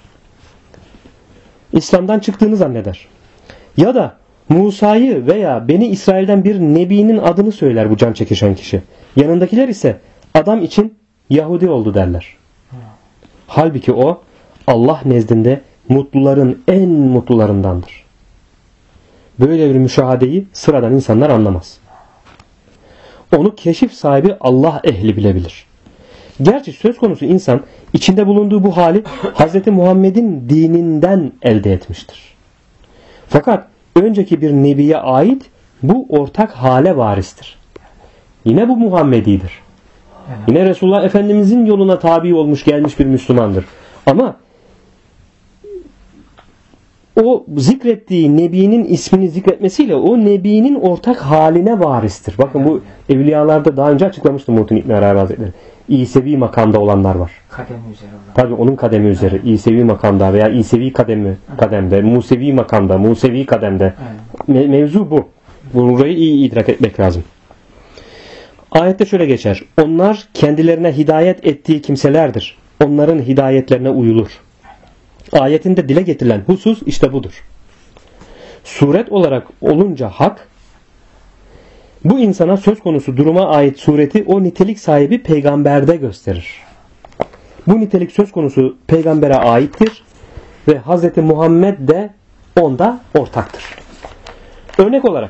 İslam'dan çıktığını zanneder. Ya da Musa'yı veya Beni İsrail'den bir nebinin adını söyler bu can çekişen kişi. Yanındakiler ise adam için Yahudi oldu derler. Halbuki o Allah nezdinde mutluların en mutlularındandır. Böyle bir müşahadeyi sıradan insanlar anlamaz. Onu keşif sahibi Allah ehli bilebilir. Gerçi söz konusu insan içinde bulunduğu bu hali Hz. Muhammed'in dininden elde etmiştir. Fakat önceki bir nebiye ait bu ortak hale varistir. Yine bu Muhammedidir. Yine Resulullah Efendimizin yoluna tabi olmuş gelmiş bir Müslümandır. Ama o zikrettiği nebinin ismini zikretmesiyle o nebinin ortak haline varistir. Bakın bu evliyalarda daha önce açıklamıştım Muhittin İbn Arabi Hazretleri. İsevi makamda olanlar var. Kademi üzere olan. Tabii onun kademi üzeri. İsevi makamda veya İsevi kademde, Musevi makamda, Musevi kademde. Mevzu bu. Burayı iyi idrak etmek lazım. Ayette şöyle geçer. Onlar kendilerine hidayet ettiği kimselerdir. Onların hidayetlerine uyulur. Ayetinde dile getirilen husus işte budur. Suret olarak olunca hak, bu insana söz konusu duruma ait sureti o nitelik sahibi peygamberde gösterir. Bu nitelik söz konusu peygambere aittir ve Hz. Muhammed de onda ortaktır. Örnek olarak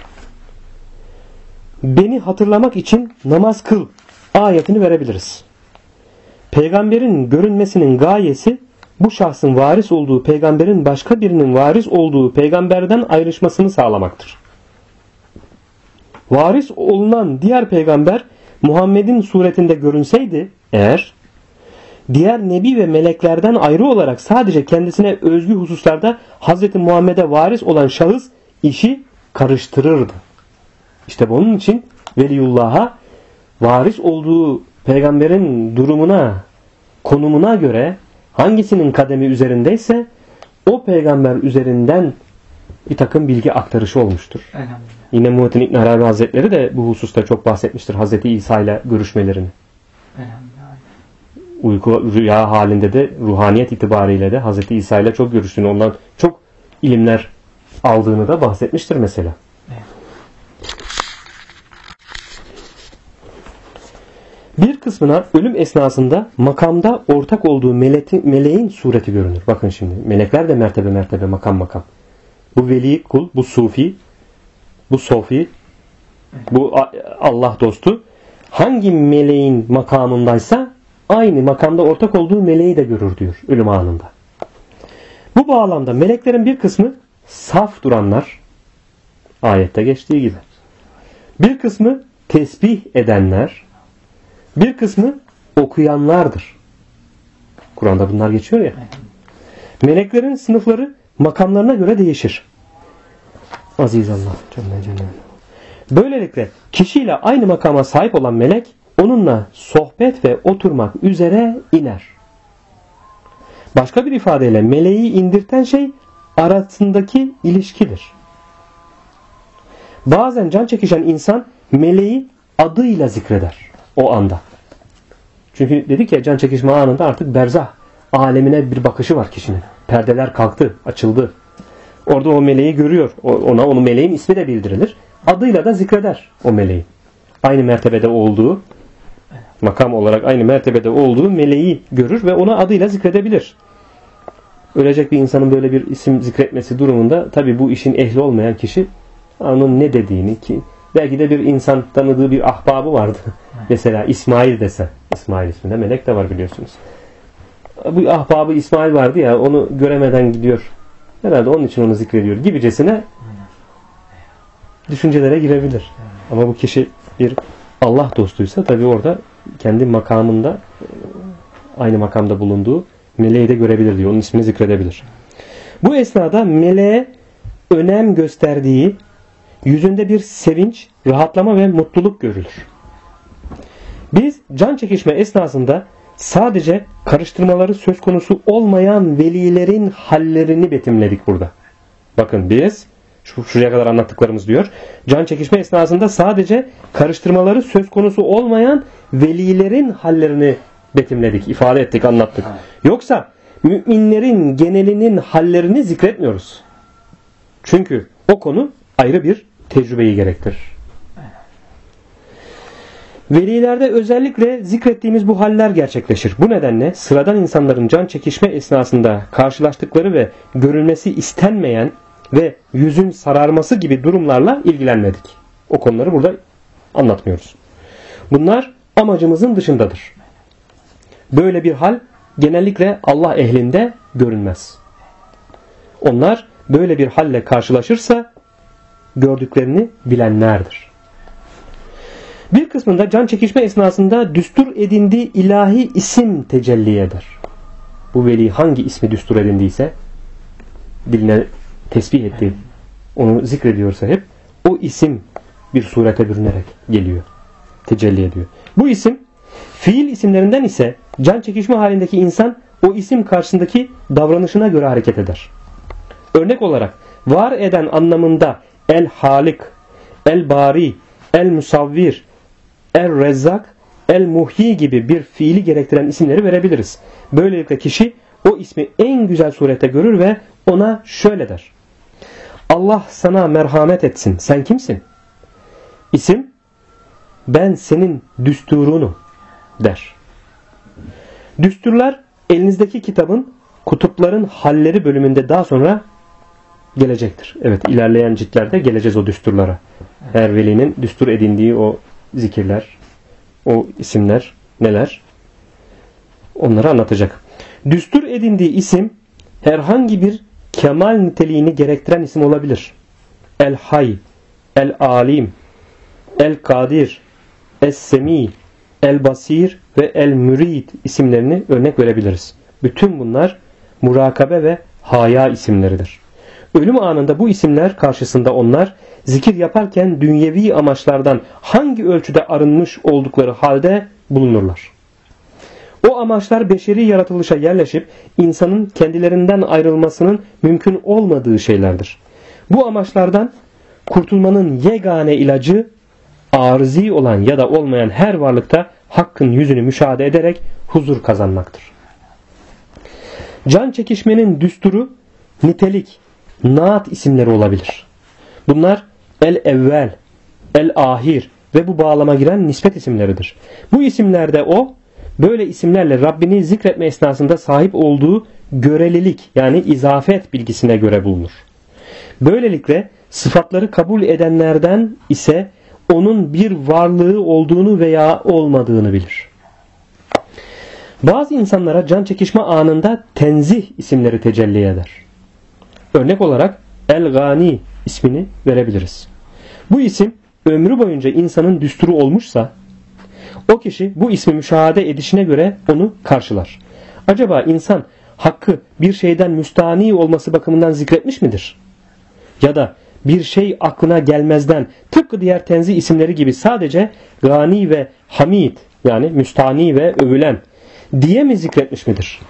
beni hatırlamak için namaz kıl ayetini verebiliriz. Peygamberin görünmesinin gayesi bu şahsın varis olduğu peygamberin başka birinin varis olduğu peygamberden ayrışmasını sağlamaktır. Varis olunan diğer peygamber Muhammed'in suretinde görünseydi eğer, diğer nebi ve meleklerden ayrı olarak sadece kendisine özgü hususlarda Hz. Muhammed'e varis olan şahıs işi karıştırırdı. İşte bunun için Veliyullah'a varis olduğu peygamberin durumuna, konumuna göre hangisinin kademi üzerindeyse o peygamber üzerinden bir takım bilgi aktarışı olmuştur. Yine Muhittin İbn Arabi Hazretleri de bu hususta çok bahsetmiştir. Hazreti İsa ile görüşmelerini. Uyku, rüya halinde de ruhaniyet itibariyle de Hazreti İsa ile çok görüştüğünü, ondan çok ilimler aldığını da bahsetmiştir mesela. Bir kısmına ölüm esnasında makamda ortak olduğu meleğin sureti görünür. Bakın şimdi melekler de mertebe mertebe, makam makam. Bu veli kul, bu sufi, bu sofi, bu Allah dostu hangi meleğin makamındaysa aynı makamda ortak olduğu meleği de görür diyor ölüm anında. Bu bağlamda meleklerin bir kısmı saf duranlar, ayette geçtiği gibi. Bir kısmı tesbih edenler, bir kısmı okuyanlardır. Kur'an'da bunlar geçiyor ya. Meleklerin sınıfları makamlarına göre değişir. Aziz Allah Celle Celaluhu. Böylelikle kişiyle aynı makama sahip olan melek onunla sohbet ve oturmak üzere iner. Başka bir ifadeyle meleği indirten şey arasındaki ilişkidir. Bazen can çekişen insan meleği adıyla zikreder o anda. Çünkü dedik ya, can çekişme anında artık berzah alemine bir bakışı var kişinin. Perdeler kalktı, açıldı. Orada o meleği görüyor. Onun meleğin ismi de bildirilir. Adıyla da zikreder o meleği. Aynı mertebede olduğu, makam olarak aynı mertebede olduğu meleği görür ve ona adıyla zikredebilir. Ölecek bir insanın böyle bir isim zikretmesi durumunda tabi bu işin ehli olmayan kişi onun ne dediğini, ki belki de bir insan tanıdığı bir ahbabı vardı. Mesela İsmail dese. İsmail isminde melek de var biliyorsunuz. bu ahbabı İsmail vardı ya, onu göremeden gidiyor. Herhalde onun için onu zikrediyor gibicesine düşüncelere girebilir. Ama bu kişi bir Allah dostuysa tabii orada kendi makamında, aynı makamda bulunduğu meleği de görebilir diyor. Onun ismini zikredebilir. Bu esnada meleğe önem gösterdiği yüzünde bir sevinç, rahatlama ve mutluluk görülür. Biz can çekişme esnasında sadece karıştırmaları söz konusu olmayan velilerin hallerini betimledik burada. Bakın biz şuraya kadar anlattıklarımız diyor. Can çekişme esnasında sadece karıştırmaları söz konusu olmayan velilerin hallerini betimledik, ifade ettik, anlattık. Yoksa müminlerin genelinin hallerini zikretmiyoruz. Çünkü o konu ayrı bir tecrübeyi gerektirir. Velilerde özellikle zikrettiğimiz bu haller gerçekleşir. Bu nedenle sıradan insanların can çekişme esnasında karşılaştıkları ve görülmesi istenmeyen ve yüzün sararması gibi durumlarla ilgilenmedik. O konuları burada anlatmıyoruz. Bunlar amacımızın dışındadır. Böyle bir hal genellikle Allah ehlinde görünmez. Onlar böyle bir halle karşılaşırsa gördüklerini bilenlerdir. Bir kısmında can çekişme esnasında düstur edindiği ilahi isim tecelli eder. Bu veli hangi ismi düstur edindiyse, diline tesbih etti, onu zikrediyorsa hep o isim bir surete bürünerek geliyor, tecelli ediyor. Bu isim fiil isimlerinden ise can çekişme halindeki insan o isim karşısındaki davranışına göre hareket eder. Örnek olarak var eden anlamında el-halik, el-bari, el-musavvir, el-rezzak, el-muhyi gibi bir fiili gerektiren isimleri verebiliriz. Böylelikle kişi o ismi en güzel surette görür ve ona şöyle der: Allah sana merhamet etsin. Sen kimsin? İsim, ben senin düsturunu der. Düsturlar elinizdeki kitabın kutupların halleri bölümünde daha sonra gelecektir. Evet, ilerleyen ciltlerde geleceğiz o düsturlara. Her velinin düstur edindiği o zikirler, o isimler neler? Onları anlatacak. Düstur edindiği isim herhangi bir kemal niteliğini gerektiren isim olabilir. El-Hay, El-Alim, El-Kadir, Es-Semi, El-Basir ve El-Mürid isimlerini örnek verebiliriz. Bütün bunlar murakabe ve haya isimleridir. Ölüm anında bu isimler karşısında onlar zikir yaparken dünyevi amaçlardan hangi ölçüde arınmış oldukları halde bulunurlar. O amaçlar beşeri yaratılışa yerleşip insanın kendilerinden ayrılmasının mümkün olmadığı şeylerdir. Bu amaçlardan kurtulmanın yegane ilacı arızi olan ya da olmayan her varlıkta hakkın yüzünü müşahede ederek huzur kazanmaktır. Can çekişmenin düsturu nitelik, naat isimleri olabilir. Bunlar el-evvel, el-ahir ve bu bağlama giren nispet isimleridir. Bu isimlerde o, böyle isimlerle Rabbini zikretme esnasında sahip olduğu görelilik yani izafet bilgisine göre bulunur. Böylelikle sıfatları kabul edenlerden ise onun bir varlığı olduğunu veya olmadığını bilir. Bazı insanlara can çekişme anında tenzih isimleri tecelli eder. Örnek olarak El-Gani ismini verebiliriz. Bu isim ömrü boyunca insanın düsturu olmuşsa o kişi bu ismi müşahede edişine göre onu karşılar. Acaba insan hakkı bir şeyden müstani olması bakımından zikretmiş midir? Ya da bir şey aklına gelmezden tıpkı diğer tenzih isimleri gibi sadece Gani ve Hamid yani müstani ve övülen diye mi zikretmiş midir?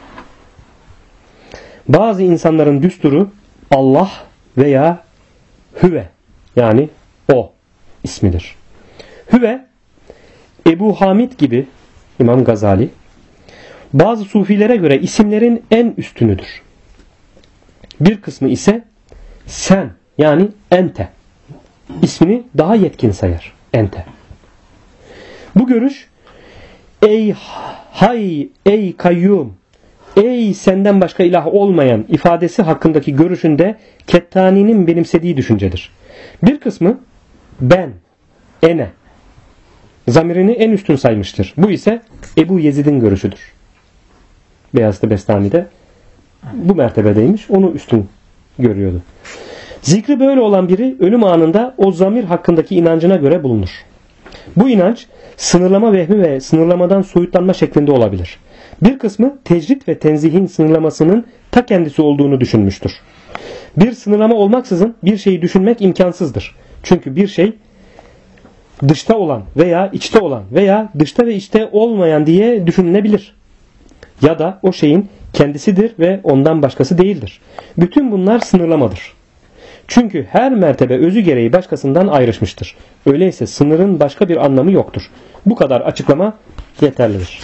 Bazı insanların düsturu Allah veya Hüve yani o ismidir. Hüve Ebu Hamid gibi İmam Gazali bazı sufilere göre isimlerin en üstünüdür. Bir kısmı ise sen yani ente ismini daha yetkin sayar. Ente. Bu görüş ey hay, ey kayyum, ey senden başka ilah olmayan ifadesi hakkındaki görüşünde Kettani'nin benimsediği düşüncedir. Bir kısmı ben, ene zamirini en üstün saymıştır. Bu ise Ebu Yezid'in görüşüdür. Beyazıt Bestami'de bu mertebedeymiş. Onu üstün görüyordu. Zikri böyle olan biri ölüm anında o zamir hakkındaki inancına göre bulunur. Bu inanç sınırlama vehmi ve sınırlamadan soyutlanma şeklinde olabilir. Bir kısmı tecrit ve tenzihin sınırlamasının ta kendisi olduğunu düşünmüştür. Bir sınırlama olmaksızın bir şeyi düşünmek imkansızdır. Çünkü bir şey dışta olan veya içte olan veya dışta ve içte olmayan diye düşünülebilir. Ya da o şeyin kendisidir ve ondan başkası değildir. Bütün bunlar sınırlamadır. Çünkü her mertebe özü gereği başkasından ayrışmıştır. Öyleyse sınırın başka bir anlamı yoktur. Bu kadar açıklama yeterlidir.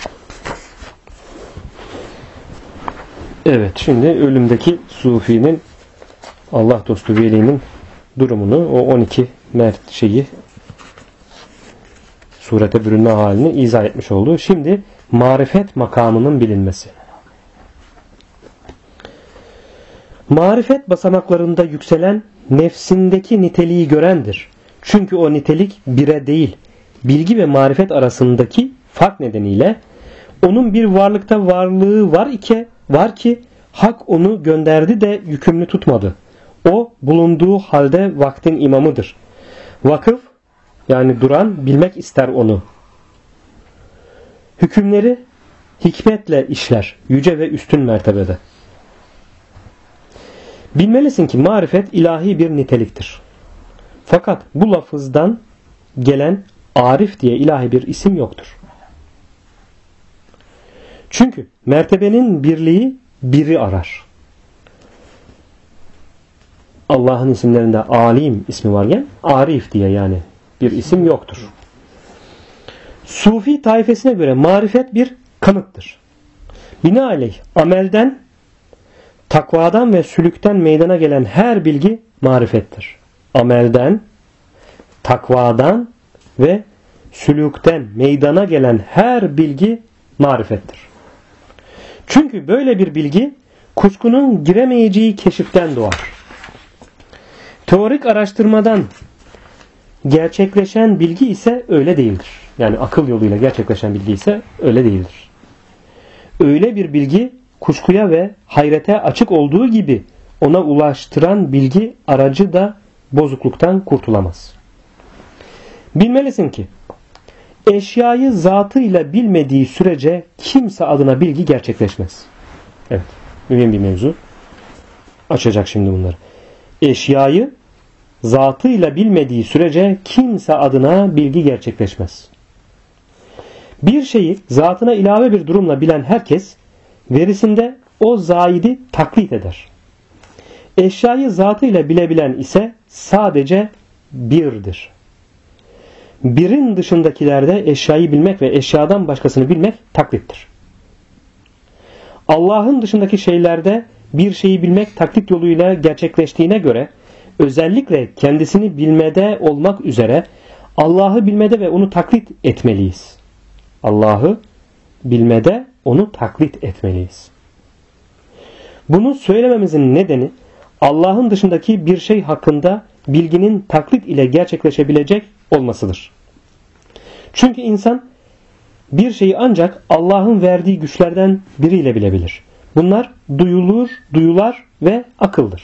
Evet, şimdi ölümdeki Sufi'nin, Allah dostu velinin durumunu, o 12 surete bürünme halini izah etmiş oldu. Şimdi marifet makamının bilinmesi. Marifet basamaklarında yükselen nefsindeki niteliği görendir. Çünkü o nitelik bire değil, bilgi ve marifet arasındaki fark nedeniyle onun bir varlıkta varlığı var ki hak onu gönderdi de yükümlü tutmadı. O bulunduğu halde vaktin imamıdır. Vakıf yani duran bilmek ister onu. Hükümleri hikmetle işler yüce ve üstün mertebede. Bilmelisin ki marifet ilahi bir niteliktir. Fakat bu lafızdan gelen arif diye ilahi bir isim yoktur. Çünkü mertebenin birliği biri arar. Allah'ın isimlerinde alim ismi varken arif diye yani bir isim yoktur. Sufi taifesine göre marifet bir kanıttır. Binaenaleyh amelden, takvadan ve sülükten meydana gelen her bilgi marifettir. Amelden, takvadan ve sülükten meydana gelen her bilgi marifettir. Çünkü böyle bir bilgi kuşkunun giremeyeceği keşiften doğar. Teorik araştırmadan gerçekleşen bilgi ise öyle değildir. Yani akıl yoluyla gerçekleşen bilgi ise öyle değildir. Öyle bir bilgi kuşkuya ve hayrete açık olduğu gibi ona ulaştıran bilgi aracı da bozukluktan kurtulamaz. Bilmelisin ki eşyayı zatıyla bilmediği sürece kimse adına bilgi gerçekleşmez. Evet, mühim bir mevzu. Açacak şimdi bunları. Eşyayı zatıyla bilmediği sürece kimse adına bilgi gerçekleşmez. Bir şeyi zatına ilave bir durumla bilen herkes verisinde o zaidi taklit eder. Eşyayı zatıyla bilebilen ise sadece birdir. Birin dışındakilerde eşyayı bilmek ve eşyadan başkasını bilmek taklittir. Allah'ın dışındaki şeylerde bir şeyi bilmek taklit yoluyla gerçekleştiğine göre özellikle kendisini bilmede olmak üzere Allah'ı bilmede ve onu taklit etmeliyiz. Allah'ı bilmede onu taklit etmeliyiz. Bunu söylememizin nedeni Allah'ın dışındaki bir şey hakkında bilginin taklit ile gerçekleşebilecek olmasıdır. Çünkü insan bir şeyi ancak Allah'ın verdiği güçlerden biriyle bilebilir. Bunlar duyular ve akıldır.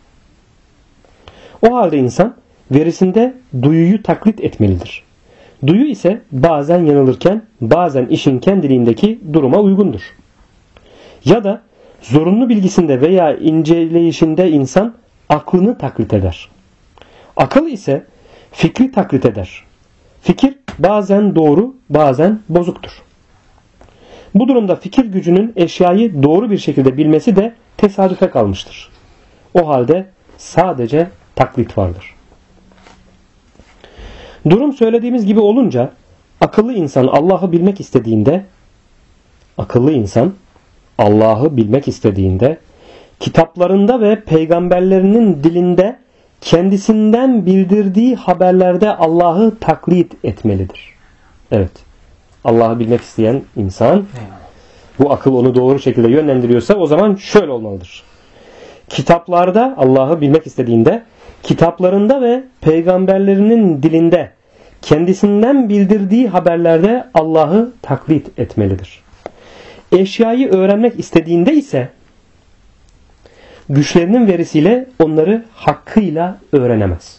O halde insan verisinde duyuyu taklit etmelidir. Duyu ise bazen yanılırken bazen işin kendiliğindeki duruma uygundur. Ya da zorunlu bilgisinde veya inceleyişinde insan aklını taklit eder. Akıl ise fikri taklit eder. Fikir bazen doğru bazen bozuktur. Bu durumda fikir gücünün eşyayı doğru bir şekilde bilmesi de tesadüfe kalmıştır. O halde sadece taklit vardır. Durum söylediğimiz gibi olunca akıllı insan Allah'ı bilmek istediğinde kitaplarında ve peygamberlerinin dilinde kendisinden bildirdiği haberlerde Allah'ı taklit etmelidir. Evet. Allah'ı bilmek isteyen insan, bu akıl onu doğru şekilde yönlendiriyorsa o zaman şöyle olmalıdır. Kitaplarda Allah'ı bilmek istediğinde kitaplarında ve peygamberlerinin dilinde kendisinden bildirdiği haberlerde Allah'ı taklit etmelidir. Eşyayı öğrenmek istediğinde ise güçlerinin verisiyle onları hakkıyla öğrenemez.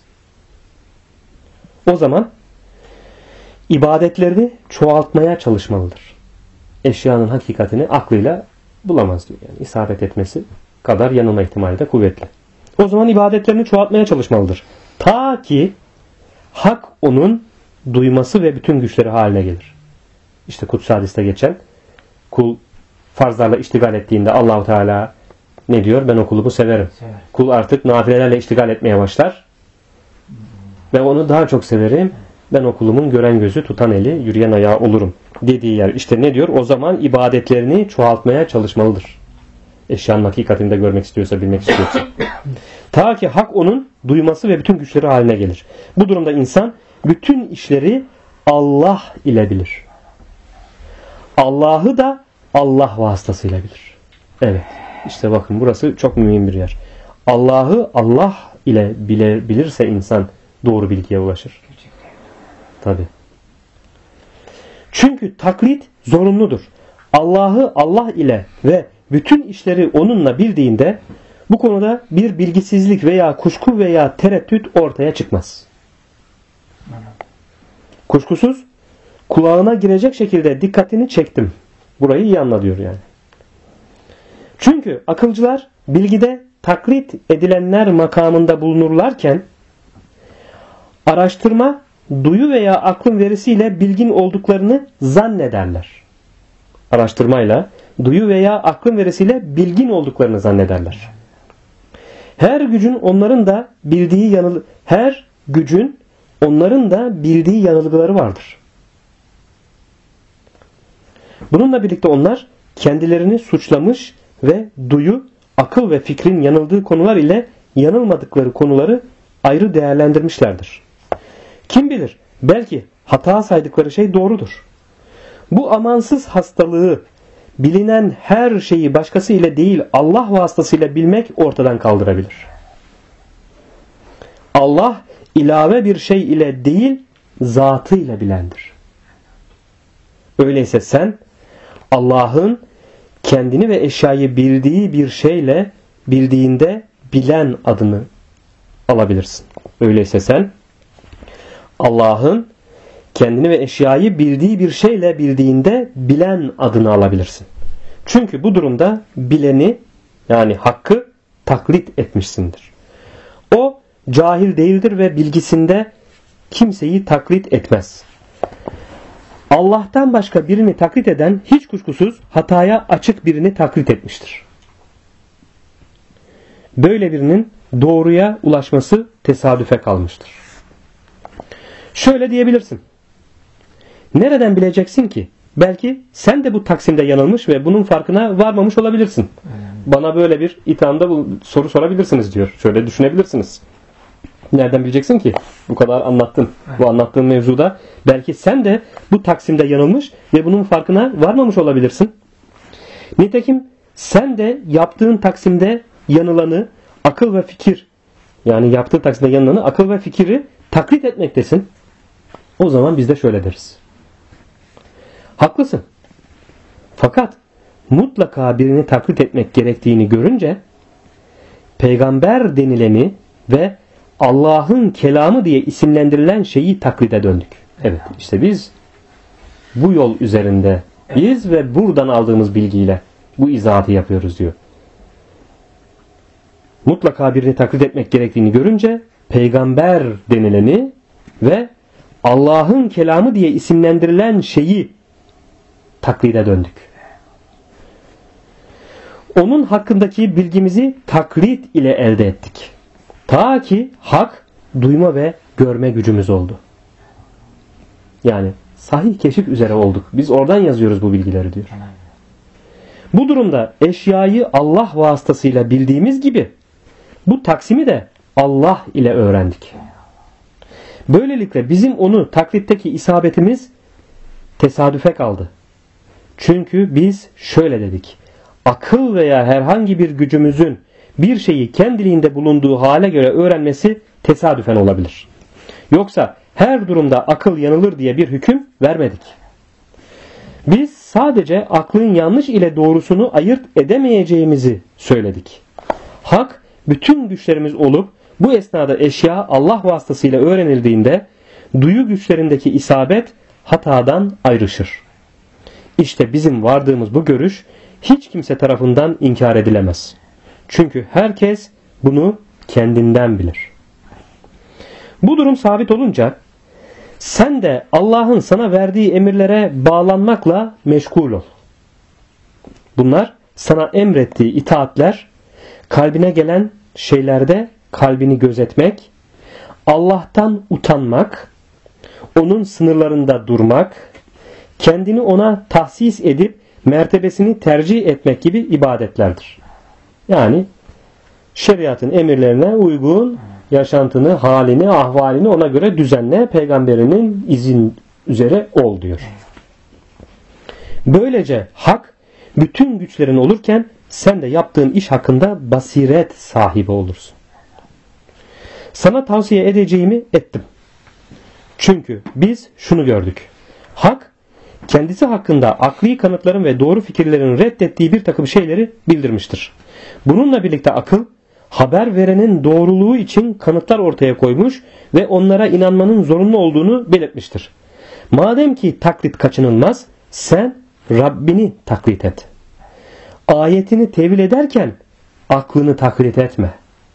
O zaman ibadetlerini çoğaltmaya çalışmalıdır. Eşyanın hakikatini aklıyla bulamaz diyor. Yani isabet etmesi kadar yanılma ihtimali de kuvvetli. O zaman ibadetlerini çoğaltmaya çalışmalıdır. Ta ki hak onun duyması ve bütün güçleri haline gelir. İşte kutsal hadiste geçen kul farzlarla iştigal ettiğinde Allahu Teala ne diyor? Ben o kulumu severim. Kul artık nafilelerle iştigal etmeye başlar. Ve onu daha çok severim. Ben o kulumun gören gözü, tutan eli, yürüyen ayağı olurum dediği yer. İşte ne diyor? O zaman ibadetlerini çoğaltmaya çalışmalıdır. Eşyanın hakikatini de görmek istiyorsa, bilmek istiyorsa. Ta ki hak onun duyması ve bütün güçleri haline gelir. Bu durumda insan bütün işleri Allah ile bilir. Allah'ı da Allah vasıtasıyla bilir. Evet. İşte bakın burası çok mühim bir yer. Allah'ı Allah ile bilirse insan doğru bilgiye ulaşır. Tabii. Çünkü taklit zorunludur. Allah'ı Allah ile ve bütün işleri onunla bildiğinde bu konuda bir bilgisizlik veya kuşku veya tereddüt ortaya çıkmaz. Kuşkusuz kulağına girecek şekilde dikkatini çektim. Burayı iyi anla diyor yani. Çünkü akılcılar bilgide taklit edilenler makamında bulunurlarken araştırma, duyu veya aklın verisiyle bilgin olduklarını zannederler. Araştırmayla, duyu veya aklın verisiyle bilgin olduklarını zannederler. Her gücün onların da bildiği yanılgıları vardır. Bununla birlikte onlar kendilerini suçlamış ve duyu, akıl ve fikrin yanıldığı konular ile yanılmadıkları konuları ayrı değerlendirmişlerdir. Kim bilir, belki hata saydıkları şey doğrudur. Bu amansız hastalığı bilinen her şeyi başkası ile değil Allah vasıtasıyla bilmek ortadan kaldırabilir. Allah ilave bir şey ile değil zatıyla bilendir. Öyleyse sen Allah'ın kendini ve eşyayı bildiği bir şeyle bildiğinde bilen adını alabilirsin. Öyleyse sen Allah'ın kendini ve eşyayı bildiği bir şeyle bildiğinde bilen adını alabilirsin. Çünkü bu durumda bileni yani hakkı taklit etmişsindir. O cahil değildir ve bilgisinde kimseyi taklit etmez. Allah'tan başka birini taklit eden hiç kuşkusuz hataya açık birini taklit etmiştir. Böyle birinin doğruya ulaşması tesadüfe kalmıştır. Şöyle diyebilirsin. Nereden bileceksin ki? Belki sen de bu taksimde yanılmış ve bunun farkına varmamış olabilirsin. Bana böyle bir ithamda bu soru sorabilirsiniz diyor. Şöyle düşünebilirsiniz. Nereden bileceksin ki? Bu kadar anlattın. Bu anlattığın mevzuda belki sen de bu taksimde yanılmış ve bunun farkına varmamış olabilirsin. Nitekim sen de yaptığın taksimde yanılanı akıl ve fikir yani yaptığın taksimde yanılanı akıl ve fikri taklit etmektesin. O zaman biz de şöyle deriz. Haklısın. Fakat mutlaka birini taklit etmek gerektiğini görünce peygamber denileni ve Allah'ın kelamı diye isimlendirilen şeyi taklide döndük. Evet, işte biz bu yol üzerindeyiz ve buradan aldığımız bilgiyle bu izahatı yapıyoruz diyor. Mutlaka birini taklit etmek gerektiğini görünce peygamber denileni ve Allah'ın kelamı diye isimlendirilen şeyi taklide döndük. Onun hakkındaki bilgimizi taklit ile elde ettik. Ta ki hak, duyma ve görme gücümüz oldu. Yani sahih keşif üzere olduk. Biz oradan yazıyoruz bu bilgileri diyor. Bu durumda eşyayı Allah vasıtasıyla bildiğimiz gibi bu taksimi de Allah ile öğrendik. Böylelikle bizim onu taklitteki isabetimiz tesadüfe kaldı. Çünkü biz şöyle dedik. Akıl veya herhangi bir gücümüzün bir şeyi kendiliğinde bulunduğu hale göre öğrenmesi tesadüfen olabilir. Yoksa her durumda akıl yanılır diye bir hüküm vermedik. Biz sadece aklın yanlış ile doğrusunu ayırt edemeyeceğimizi söyledik. Hak bütün güçlerimiz olup bu esnada eşya Allah vasıtasıyla öğrenildiğinde duyu güçlerindeki isabet hatadan ayrışır. İşte bizim vardığımız bu görüş hiç kimse tarafından inkar edilemez. Çünkü herkes bunu kendinden bilir. Bu durum sabit olunca sen de Allah'ın sana verdiği emirlere bağlanmakla meşgul ol. Bunlar sana emrettiği itaatler, kalbine gelen şeylerde kalbini gözetmek, Allah'tan utanmak, onun sınırlarında durmak, kendini ona tahsis edip mertebesini tercih etmek gibi ibadetlerdir. Yani şeriatın emirlerine uygun yaşantını, halini, ahvalini ona göre düzenle, peygamberinin izin üzere ol diyor. Böylece hak bütün güçlerin olurken sen de yaptığın iş hakkında basiret sahibi olursun. Sana tavsiye edeceğimi ettim. Çünkü biz şunu gördük. Hak kendisi hakkında akli kanıtların ve doğru fikirlerin reddettiği bir takım şeyleri bildirmiştir. Bununla birlikte akıl haber verenin doğruluğu için kanıtlar ortaya koymuş ve onlara inanmanın zorunlu olduğunu belirtmiştir. Madem ki taklit kaçınılmaz, sen Rabbini taklit et. Ayetini tevil ederken aklını taklit etme.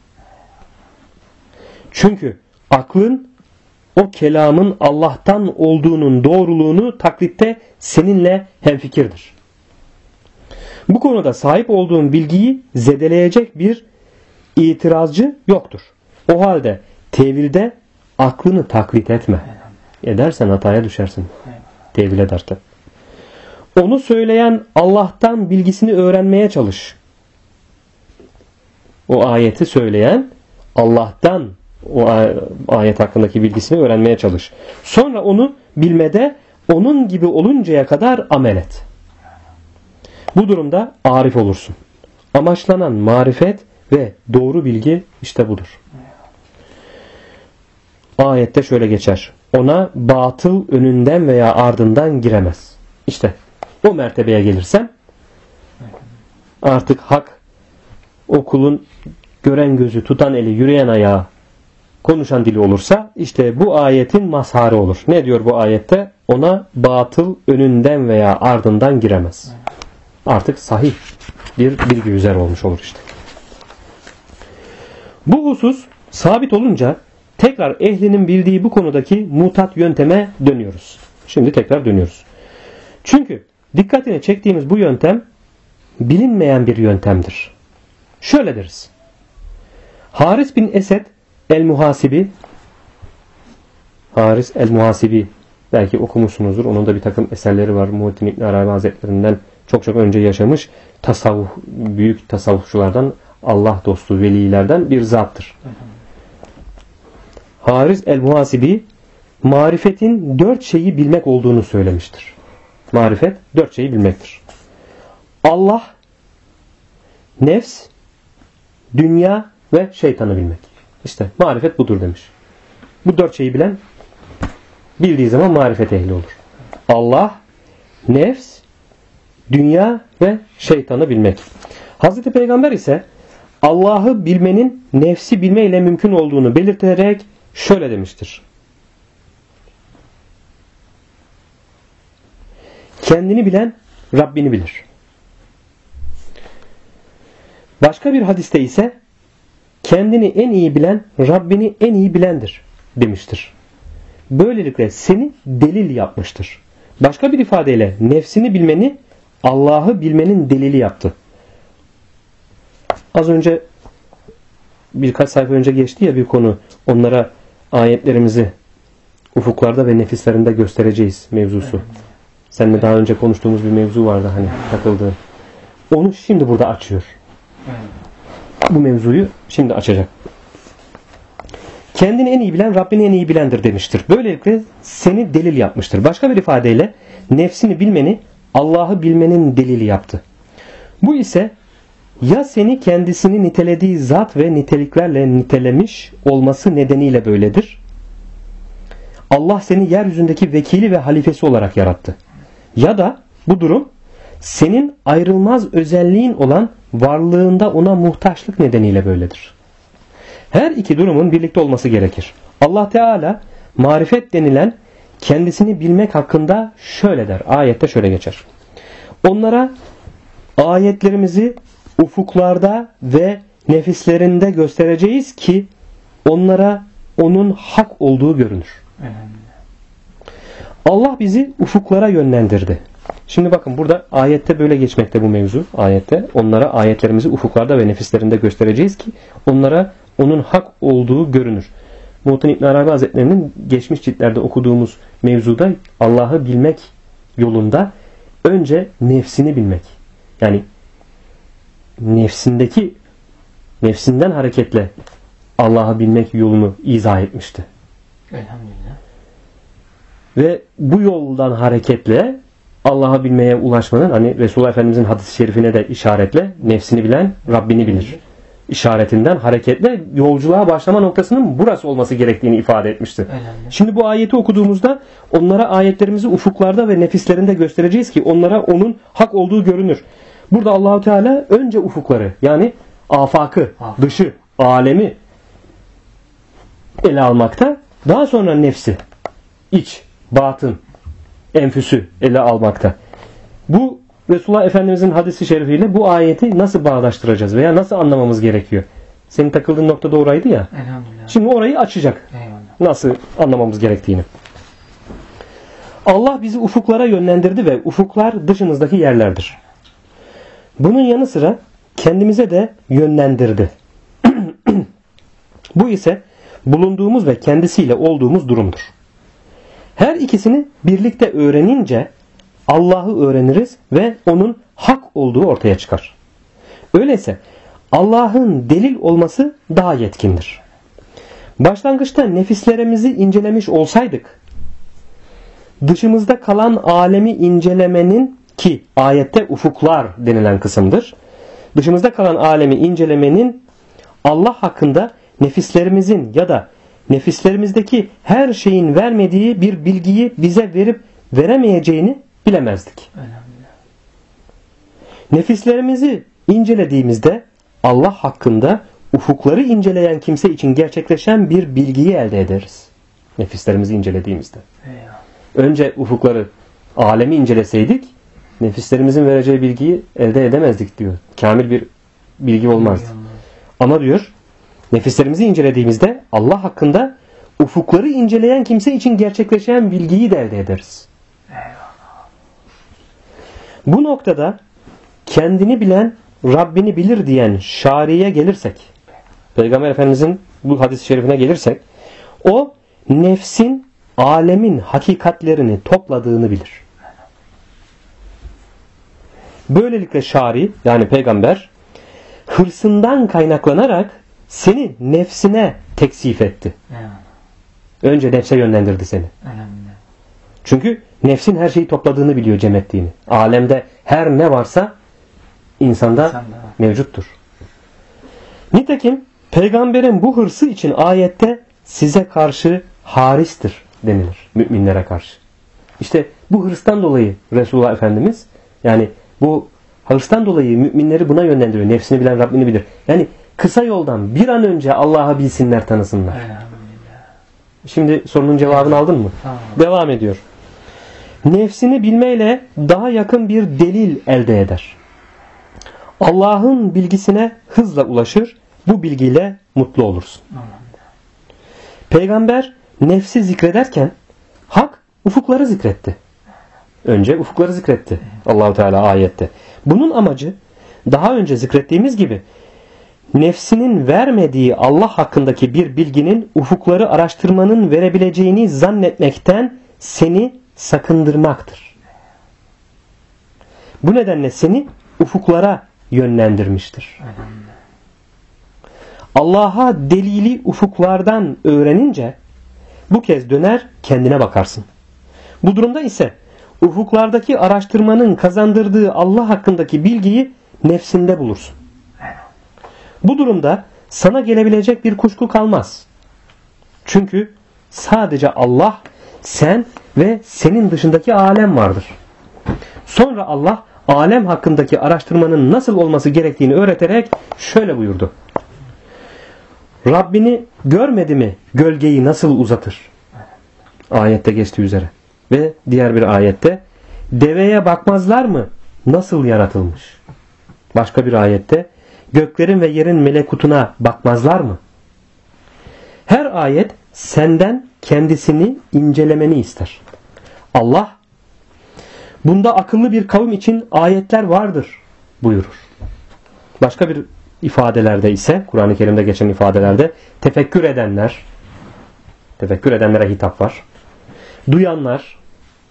Çünkü aklın o kelamın Allah'tan olduğunun doğruluğunu taklitte seninle hemfikirdir. Bu konuda sahip olduğun bilgiyi zedeleyecek bir itirazcı yoktur. O halde tevilde aklını taklit etme. Edersen hataya düşersin. Tevil ederken. Onu söyleyen Allah'tan bilgisini öğrenmeye çalış. O ayeti söyleyen Allah'tan o ayet hakkındaki bilgisini öğrenmeye çalış. Sonra onu bilmede onun gibi oluncaya kadar amel et. Bu durumda arif olursun. Amaçlanan marifet ve doğru bilgi işte budur. Ayette şöyle geçer. Ona batıl önünden veya ardından giremez. İşte o mertebeye gelirsem artık hak o kulun gören gözü, tutan eli, yürüyen ayağı, konuşan dili olursa işte bu ayetin mazharı olur. Ne diyor bu ayette? Ona batıl önünden veya ardından giremez. Artık sahih bir bilgi üzere olmuş olur işte. Bu husus sabit olunca tekrar ehlinin bildiği bu konudaki mutat yönteme dönüyoruz. Şimdi tekrar dönüyoruz. Çünkü dikkatini çektiğimiz bu yöntem bilinmeyen bir yöntemdir. Şöyle deriz. Haris bin Esed el-Muhasibi, Haris el-Muhasibi belki okumuşsunuzdur. Onun da bir takım eserleri var. Muhittin İbn Arabi Hazretlerinden çok önce yaşamış tasavvuf, büyük tasavvufçulardan, Allah dostu, velilerden bir zattır. Haris el-Muhasibi marifetin 4 şeyi bilmek olduğunu söylemiştir. Marifet 4 şeyi bilmektir. Allah, nefs, dünya ve şeytanı bilmek. İşte marifet budur demiş. Bu 4 şeyi bilen bildiği zaman marifet ehli olur. Allah, nefs, dünya ve şeytanı bilmek. Hazreti Peygamber ise Allah'ı bilmenin nefsi bilme ile mümkün olduğunu belirterek şöyle demiştir. Kendini bilen Rabbini bilir. Başka bir hadiste ise kendini en iyi bilen Rabbini en iyi bilendir demiştir. Böylelikle seni delil yapmıştır. Başka bir ifadeyle nefsini bilmeni Allah'ı bilmenin delili yaptı. Az önce birkaç sayfa önce geçti ya bir konu. Onlara ayetlerimizi ufuklarda ve nefislerinde göstereceğiz mevzusu. Seninle daha önce konuştuğumuz bir mevzu vardı hani takıldığın. Onu şimdi burada açıyor. Bu mevzuyu şimdi açacak. Kendini en iyi bilen Rabbini en iyi bilendir demiştir. Böylelikle seni delil yapmıştır. Başka bir ifadeyle nefsini bilmeni Allah'ı bilmenin delili yaptı. Bu ise ya seni kendisini nitelediği zat ve niteliklerle nitelemiş olması nedeniyle böyledir. Allah seni yeryüzündeki vekili ve halifesi olarak yarattı. Ya da Bu durum senin ayrılmaz özelliğin olan varlığında ona muhtaçlık nedeniyle böyledir. Her iki durumun birlikte olması gerekir. Allah Teala marifet denilen kendisini bilmek hakkında şöyle der. Ayette şöyle geçer. Onlara ayetlerimizi ufuklarda ve nefislerinde göstereceğiz ki onlara onun hak olduğu görünür. Allah bizi ufuklara yönlendirdi. Şimdi bakın burada ayette böyle geçmekte bu mevzu. Ayette onlara ayetlerimizi ufuklarda ve nefislerinde göstereceğiz ki onlara onun hak olduğu görünür. Muhittin İbn Arabi Hazretleri'nin geçmiş ciltlerde okuduğumuz mevzuda Allah'ı bilmek yolunda önce nefsini bilmek. Yani nefsinden hareketle Allah'ı bilmek yolunu izah etmişti. Elhamdülillah. Ve bu yoldan hareketle Allah'ı bilmeye ulaşmanın, hani Resulullah Efendimizin hadis-i şerifine de işaretle nefsini bilen Rabbini bilir işaretinden hareketle yolculuğa başlama noktasının burası olması gerektiğini ifade etmişti. Şimdi bu ayeti okuduğumuzda onlara ayetlerimizi ufuklarda ve nefislerinde göstereceğiz ki onlara onun hak olduğu görünür. Burada Allahu Teala önce ufukları, yani afakı, dışı, alemi ele almakta, daha sonra nefsi, iç, batın, enfüsü ele almakta. Bu Resulullah Efendimizin hadisi şerifiyle bu ayeti nasıl bağdaştıracağız veya nasıl anlamamız gerekiyor? Senin takıldığın nokta da oraydı ya. Elhamdülillah. Şimdi orayı açacak. Eyvallah. Nasıl anlamamız gerektiğini. Allah bizi ufuklara yönlendirdi ve ufuklar dışımızdaki yerlerdir. Bunun yanı sıra kendimize de yönlendirdi. Bu ise bulunduğumuz ve kendisiyle olduğumuz durumdur. Her ikisini birlikte öğrenince Allah'ı öğreniriz ve onun hak olduğu ortaya çıkar. Öyleyse Allah'ın delil olması daha yetkindir. Başlangıçta nefislerimizi incelemiş olsaydık, dışımızda kalan alemi incelemenin, ki ayette ufuklar denilen kısımdır, dışımızda kalan alemi incelemenin Allah hakkında nefislerimizin ya da nefislerimizdeki her şeyin vermediği bir bilgiyi bize verip veremeyeceğini bilemezdik. Nefislerimizi incelediğimizde Allah hakkında ufukları inceleyen kimse için gerçekleşen bir bilgiyi elde ederiz. Nefislerimizi incelediğimizde. Önce ufukları, alemi inceleseydik nefislerimizin vereceği bilgiyi elde edemezdik diyor. Kamil bir bilgi olmazdı. Ama diyor nefislerimizi incelediğimizde Allah hakkında ufukları inceleyen kimse için gerçekleşen bilgiyi de elde ederiz. Bu noktada kendini bilen Rabbini bilir diyen şariye gelirsek, Peygamber Efendimizin bu hadis-i şerifine gelirsek, o nefsin alemin hakikatlerini topladığını bilir. Böylelikle şari, yani peygamber, hırsından kaynaklanarak seni nefsine teksif etti. Önce nefse yönlendirdi seni. Çünkü nefsin her şeyi topladığını biliyor, cem ettiğini. Alemde her ne varsa insanda mevcuttur. Nitekim peygamberin bu hırsı için ayette size karşı haristir denilir, müminlere karşı. İşte bu hırstan dolayı Resulullah Efendimiz, yani bu hırstan dolayı müminleri buna yönlendiriyor. Nefsini bilen Rabbini bilir. Yani kısa yoldan bir an önce Allah'ı bilsinler, tanısınlar. Şimdi sorunun cevabını aldın mı? Tamam. Devam ediyor. Nefsini bilmeyle daha yakın bir delil elde eder. Allah'ın bilgisine hızla ulaşır. Bu bilgiyle mutlu olursun. Peygamber nefsi zikrederken hak ufukları zikretti. Önce ufukları zikretti Allah-u Teala ayette. Bunun amacı daha önce zikrettiğimiz gibi nefsinin vermediği Allah hakkındaki bir bilginin ufukları araştırmanın verebileceğini zannetmekten seni sakındırmaktır. Bu nedenle seni ufuklara yönlendirmiştir. Allah'a delili ufuklardan öğrenince bu kez döner kendine bakarsın. Bu durumda ise ufuklardaki araştırmanın kazandırdığı Allah hakkındaki bilgiyi nefsinde bulursun. Bu durumda sana gelebilecek bir kuşku kalmaz. Çünkü sadece Allah, sen ve senin dışındaki alem vardır. Sonra Allah alem hakkındaki araştırmanın nasıl olması gerektiğini öğreterek şöyle buyurdu. Rabbini görmedi mi gölgeyi nasıl uzatır? Ayette geçtiği üzere. Ve diğer bir ayette deveye bakmazlar mı nasıl yaratılmış? Başka bir ayette göklerin ve yerin melekutuna bakmazlar mı? Her ayet senden kendisini incelemeni ister. Allah bunda akıllı bir kavim için ayetler vardır buyurur. Başka bir ifadelerde ise Kur'an-ı Kerim'de geçen ifadelerde tefekkür edenlere hitap var. Duyanlar,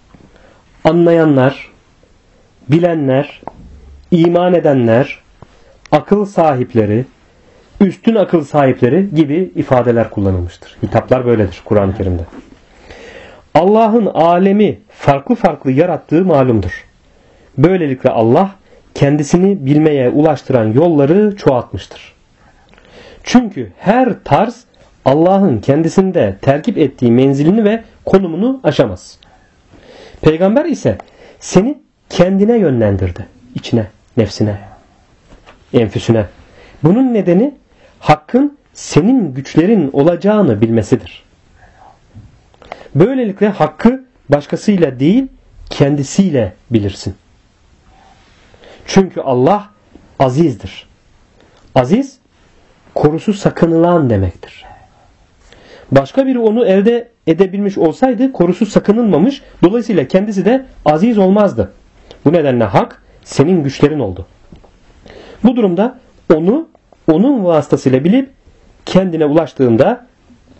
anlayanlar, bilenler, iman edenler, akıl sahipleri, üstün akıl sahipleri gibi ifadeler kullanılmıştır. Hitaplar böyledir Kur'an-ı Kerim'de. Allah'ın alemi farklı farklı yarattığı malumdur. Böylelikle Allah kendisini bilmeye ulaştıran yolları çoğaltmıştır. Çünkü her tarz Allah'ın kendisinde terkip ettiği menzilini ve konumunu aşamaz. Peygamber ise seni kendine yönlendirdi. İçine, nefsine, enfüsüne. Bunun nedeni hakkın senin güçlerin olacağını bilmesidir. Böylelikle hakkı başkasıyla değil kendisiyle bilirsin. Çünkü Allah azizdir. Aziz, korusu sakınılan demektir. Başka biri onu elde edebilmiş olsaydı korusu sakınılmamış, dolayısıyla kendisi de aziz olmazdı. Bu nedenle hak senin güçlerin oldu. Bu durumda onu onun vasıtasıyla bilip kendine ulaştığında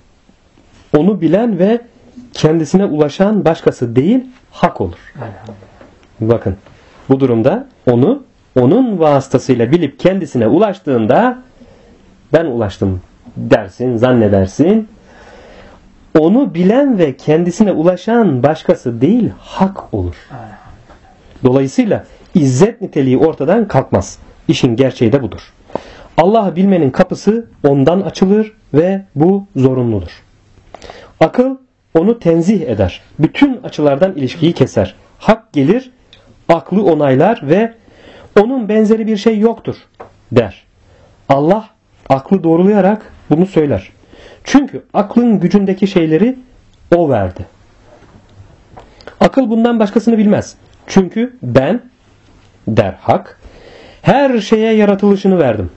onu bilen ve kendisine ulaşan başkası değil hak olur. Bakın bu durumda onu onun vasıtasıyla bilip kendisine ulaştığında ben ulaştım dersin, zannedersin. Onu bilen ve kendisine ulaşan başkası değil hak olur. Dolayısıyla izzet niteliği ortadan kalkmaz. İşin gerçeği de budur. Allah'ı bilmenin kapısı ondan açılır ve bu zorunludur. Akıl onu tenzih eder. Bütün açılardan ilişkiyi keser. Hak gelir, aklı onaylar ve onun benzeri bir şey yoktur der. Allah aklı doğrulayarak bunu söyler. Çünkü aklın gücündeki şeyleri o verdi. Akıl bundan başkasını bilmez. Çünkü ben der hak her şeye yaratılışını verdim.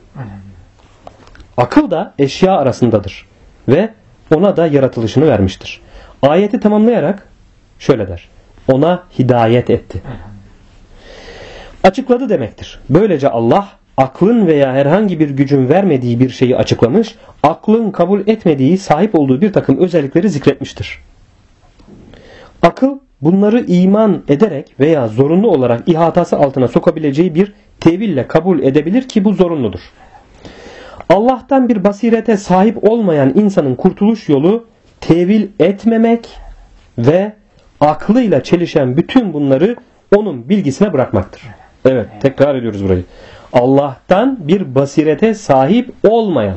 Akıl da eşya arasındadır ve ona da yaratılışını vermiştir. Ayeti tamamlayarak şöyle der. Ona hidayet etti. Açıkladı demektir. Böylece Allah aklın veya herhangi bir gücün vermediği bir şeyi açıklamış, aklın kabul etmediği, sahip olduğu bir takım özellikleri zikretmiştir. Akıl bunları iman ederek veya zorunlu olarak ihatası altına sokabileceği bir teville kabul edebilir ki bu zorunludur. Allah'tan bir basirete sahip olmayan insanın kurtuluş yolu tevil etmemek ve aklıyla çelişen bütün bunları onun bilgisine bırakmaktır. Evet, tekrar ediyoruz burayı. Allah'tan bir basirete sahip olmayan,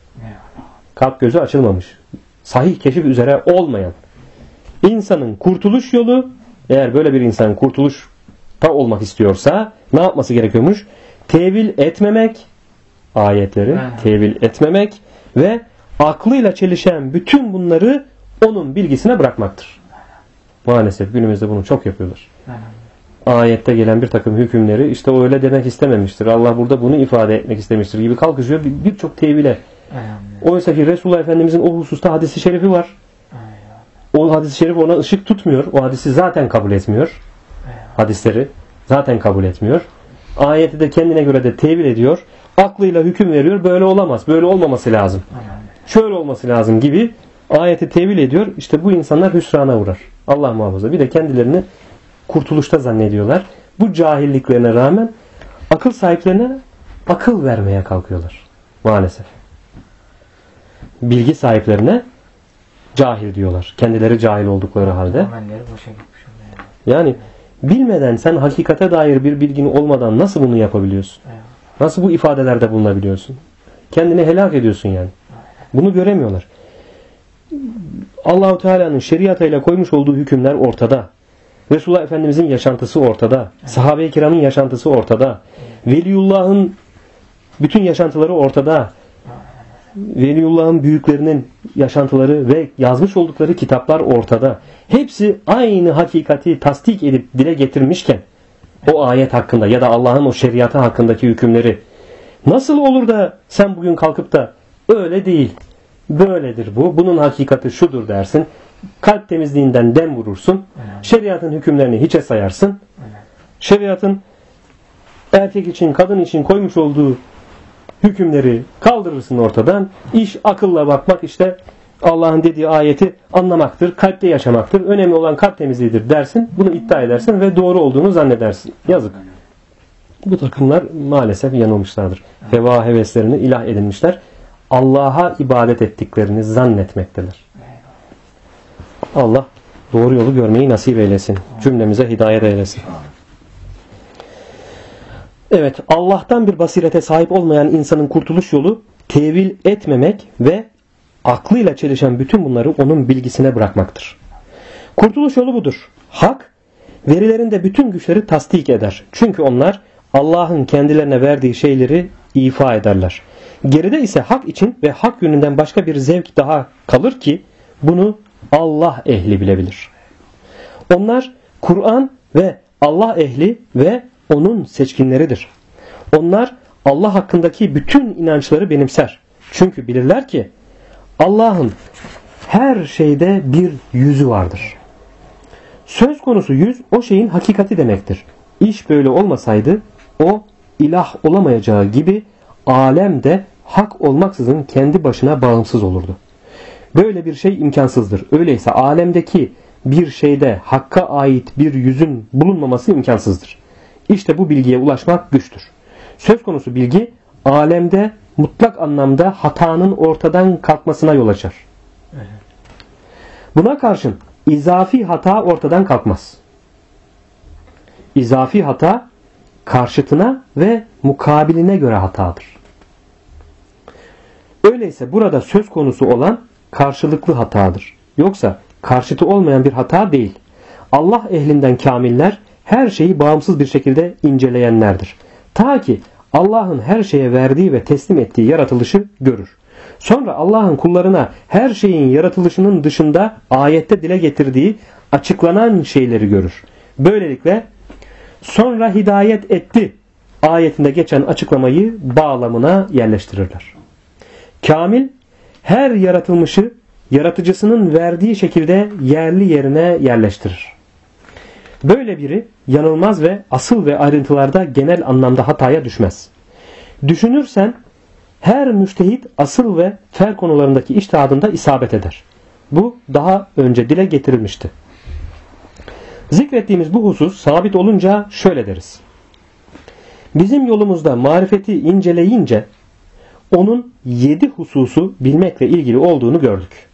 kalp gözü açılmamış, sahih keşif üzere olmayan insanın kurtuluş yolu, eğer böyle bir insan kurtuluşta olmak istiyorsa ne yapması gerekiyormuş? Tevil etmemek, ayetleri tevil etmemek ve aklıyla çelişen bütün bunları onun bilgisine bırakmaktır. Maalesef günümüzde bunu çok yapıyorlar. Ayette gelen bir takım hükümleri işte o öyle demek istememiştir. Allah burada bunu ifade etmek istemiştir gibi kalkışıyor birçok tevile. Oysa ki Resulullah Efendimizin o hususta hadisi şerifi var. O hadis-i şerif ona ışık tutmuyor. O hadisi zaten kabul etmiyor. Hadisleri zaten kabul etmiyor. Ayeti de kendine göre de tevil ediyor. Aklıyla hüküm veriyor. Böyle olamaz. Böyle olmaması lazım. Şöyle olması lazım gibi ayeti tevil ediyor. İşte bu insanlar hüsrana uğrar. Allah muhafaza. Bir de kendilerini kurtuluşta zannediyorlar. Bu cahilliklerine rağmen akıl sahiplerine akıl vermeye kalkıyorlar. Maalesef. Bilgi sahiplerine cahil diyorlar. Kendileri cahil oldukları halde. Yani bilmeden sen hakikate dair bir bilgin olmadan nasıl bunu yapabiliyorsun? Nasıl bu ifadelerde bulunabiliyorsun? Kendini helak ediyorsun yani. Bunu göremiyorlar. Allah-u Teala'nın şeriatıyla koymuş olduğu hükümler ortada. Resulullah Efendimizin yaşantısı ortada. Sahabe-i kiramın yaşantısı ortada. Veliyullah'ın bütün yaşantıları ortada. Veliyullah'ın büyüklerinin yaşantıları ve yazmış oldukları kitaplar ortada. Hepsi aynı hakikati tasdik edip dile getirmişken o ayet hakkında ya da Allah'ın o şeriatı hakkındaki hükümleri nasıl olur da sen bugün kalkıp da öyle değil, böyledir bu, bunun hakikati şudur dersin. Kalp temizliğinden dem vurursun. Şeriatın hükümlerini hiçe sayarsın. Şeriatın erkek için, kadın için koymuş olduğu hükümleri kaldırırsın ortadan. İş akılla bakmak, işte Allah'ın dediği ayeti anlamaktır, kalpte yaşamaktır. Önemli olan kalp temizliğidir dersin. Bunu iddia edersin ve doğru olduğunu zannedersin. Yazık. Bu takımlar maalesef yanılmışlardır. Heva heveslerini ilah edinmişler. Allah'a ibadet ettiklerini zannetmektedir. Allah doğru yolu görmeyi nasip eylesin. Cümlemize hidayet eylesin. Evet, Allah'tan bir basirete sahip olmayan insanın kurtuluş yolu tevil etmemek ve aklıyla çelişen bütün bunları onun bilgisine bırakmaktır. Kurtuluş yolu budur. Hak, verilerinde bütün güçleri tasdik eder. Çünkü onlar Allah'ın kendilerine verdiği şeyleri ifa ederler. Geride ise hak için ve hak yönünden başka bir zevk daha kalır ki bunu Allah ehli bilebilir. Onlar Kur'an ve Allah ehli ve onun seçkinleridir. Onlar Allah hakkındaki bütün inançları benimser. Çünkü bilirler ki Allah'ın her şeyde bir yüzü vardır. Söz konusu yüz o şeyin hakikati demektir. İş böyle olmasaydı o ilah olamayacağı gibi alem de hak olmaksızın kendi başına bağımsız olurdu. Böyle bir şey imkansızdır. Öyleyse alemdeki bir şeyde hakka ait bir yüzün bulunmaması imkansızdır. İşte bu bilgiye ulaşmak güçtür. Söz konusu bilgi alemde mutlak anlamda hatanın ortadan kalkmasına yol açar. Buna karşın izafi hata ortadan kalkmaz. İzafi hata karşıtına ve mukabiline göre hatadır. Öyleyse burada söz konusu olan karşılıklı hatadır. Yoksa karşıtı olmayan bir hata değil. Allah ehlinden kamiller her şeyi bağımsız bir şekilde inceleyenlerdir. Ta ki Allah'ın her şeye verdiği ve teslim ettiği yaratılışı görür. Sonra Allah'ın kullarına her şeyin yaratılışının dışında ayette dile getirdiği açıklanan şeyleri görür. Böylelikle sonra hidayet etti ayetinde geçen açıklamayı bağlamına yerleştirirler. Kamil her yaratılmışı yaratıcısının verdiği şekilde yerli yerine yerleştirir. Böyle biri yanılmaz ve asıl ve ayrıntılarda genel anlamda hataya düşmez. Düşünürsen her müştehit asıl ve fer konularındaki içtihadında isabet eder. Bu daha önce dile getirilmişti. Zikrettiğimiz bu husus sabit olunca şöyle deriz. Bizim yolumuzda marifeti inceleyince onun 7 hususu bilmekle ilgili olduğunu gördük.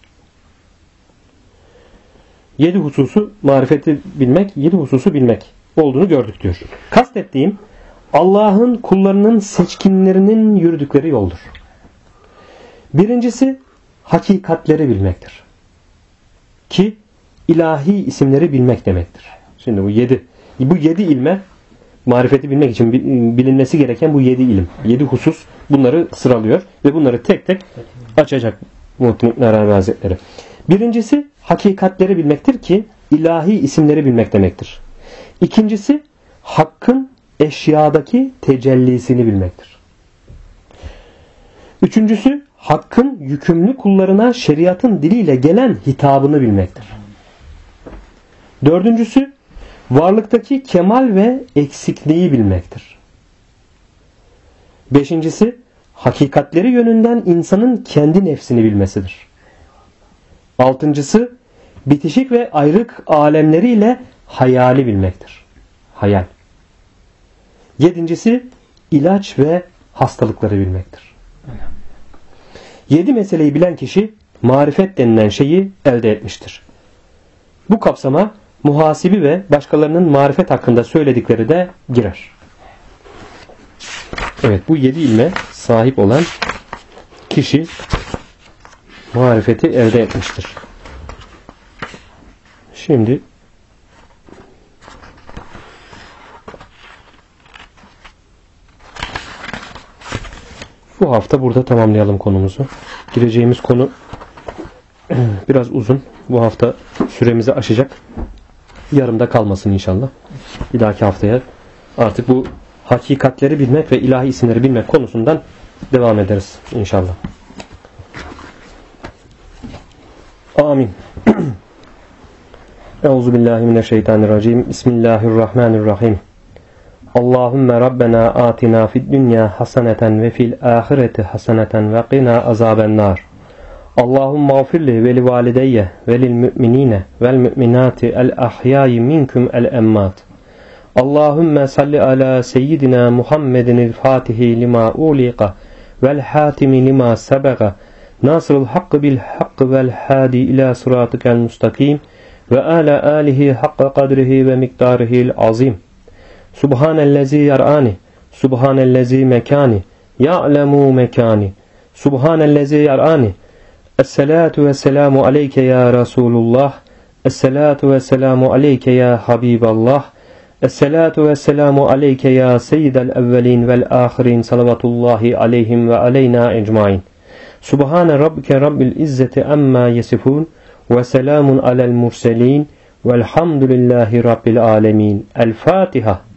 7 hususu marifeti bilmek, 7 hususu bilmek olduğunu gördük diyor. Kastettiğim Allah'ın kullarının seçkinlerinin yürüdükleri yoldur. Birincisi hakikatleri bilmektir. Ki ilahi isimleri bilmek demektir. Şimdi bu 7 ilme marifeti bilmek için bilinmesi gereken bu 7 ilim. 7 husus bunları sıralıyor ve bunları tek tek açacak Muhittin Arabi Hazretleri. Birincisi hakikatleri bilmektir ki ilahi isimleri bilmek demektir. İkincisi hakkın eşyadaki tecellisini bilmektir. Üçüncüsü hakkın yükümlü kullarına şeriatın diliyle gelen hitabını bilmektir. Dördüncüsü varlıktaki kemal ve eksikliği bilmektir. Beşincisi hakikatleri yönünden insanın kendi nefsini bilmesidir. Altıncısı bitişik ve ayrık alemleriyle hayali bilmektir. Hayal. Yedincisi ilaç ve hastalıkları bilmektir. 7 meseleyi bilen kişi marifet denilen şeyi elde etmiştir. Bu kapsama muhasibi ve başkalarının marifet hakkında söyledikleri de girer. Evet, bu 7 ilme sahip olan kişi marifeti elde etmiştir. Şimdi Bu hafta burada tamamlayalım konumuzu. Gireceğimiz konu biraz uzun. Bu hafta süremizi aşacak. Yarımda kalmasın inşallah. Bir dahaki haftaya artık bu hakikatleri bilmek ve ilahi isimleri bilmek konusundan devam ederiz inşallah. Amin. Euzubillahimineşşeytanirracim. Bismillahirrahmanirrahim. Allahümme Rabbena atina fid dünya haseneten ve fil ahireti haseneten ve qina azabennar. Allahümme gafirli ve li valideyye ve lil müminine vel müminati el ahyayi minkum el emmat. Allahümme salli ala seyyidina Muhammedin el fatihi lima uliqa vel hatimi lima sebega nasrul hakkı bil hakkı vel hadi ila sıratıkel mustakim ve ala alihi hakka kadrihi ve miktarihil azim. Subhanellezi yar'ani, subhanellezi mekani, ya'lemu mekani, subhanellezi yar'ani. Esselatu vesselamu aleyke ya Resulullah, esselatu vesselamu aleyke ya Habiballah, esselatu vesselamu aleyke ya seyyidel evvelin vel ahirin salavatullahi aleyhim ve aleyna ecmain. Subhane rabbike rabbil izzeti amma yesifun ve selamun alel murselin velhamdülillahi rabbil alemin. El Fatiha.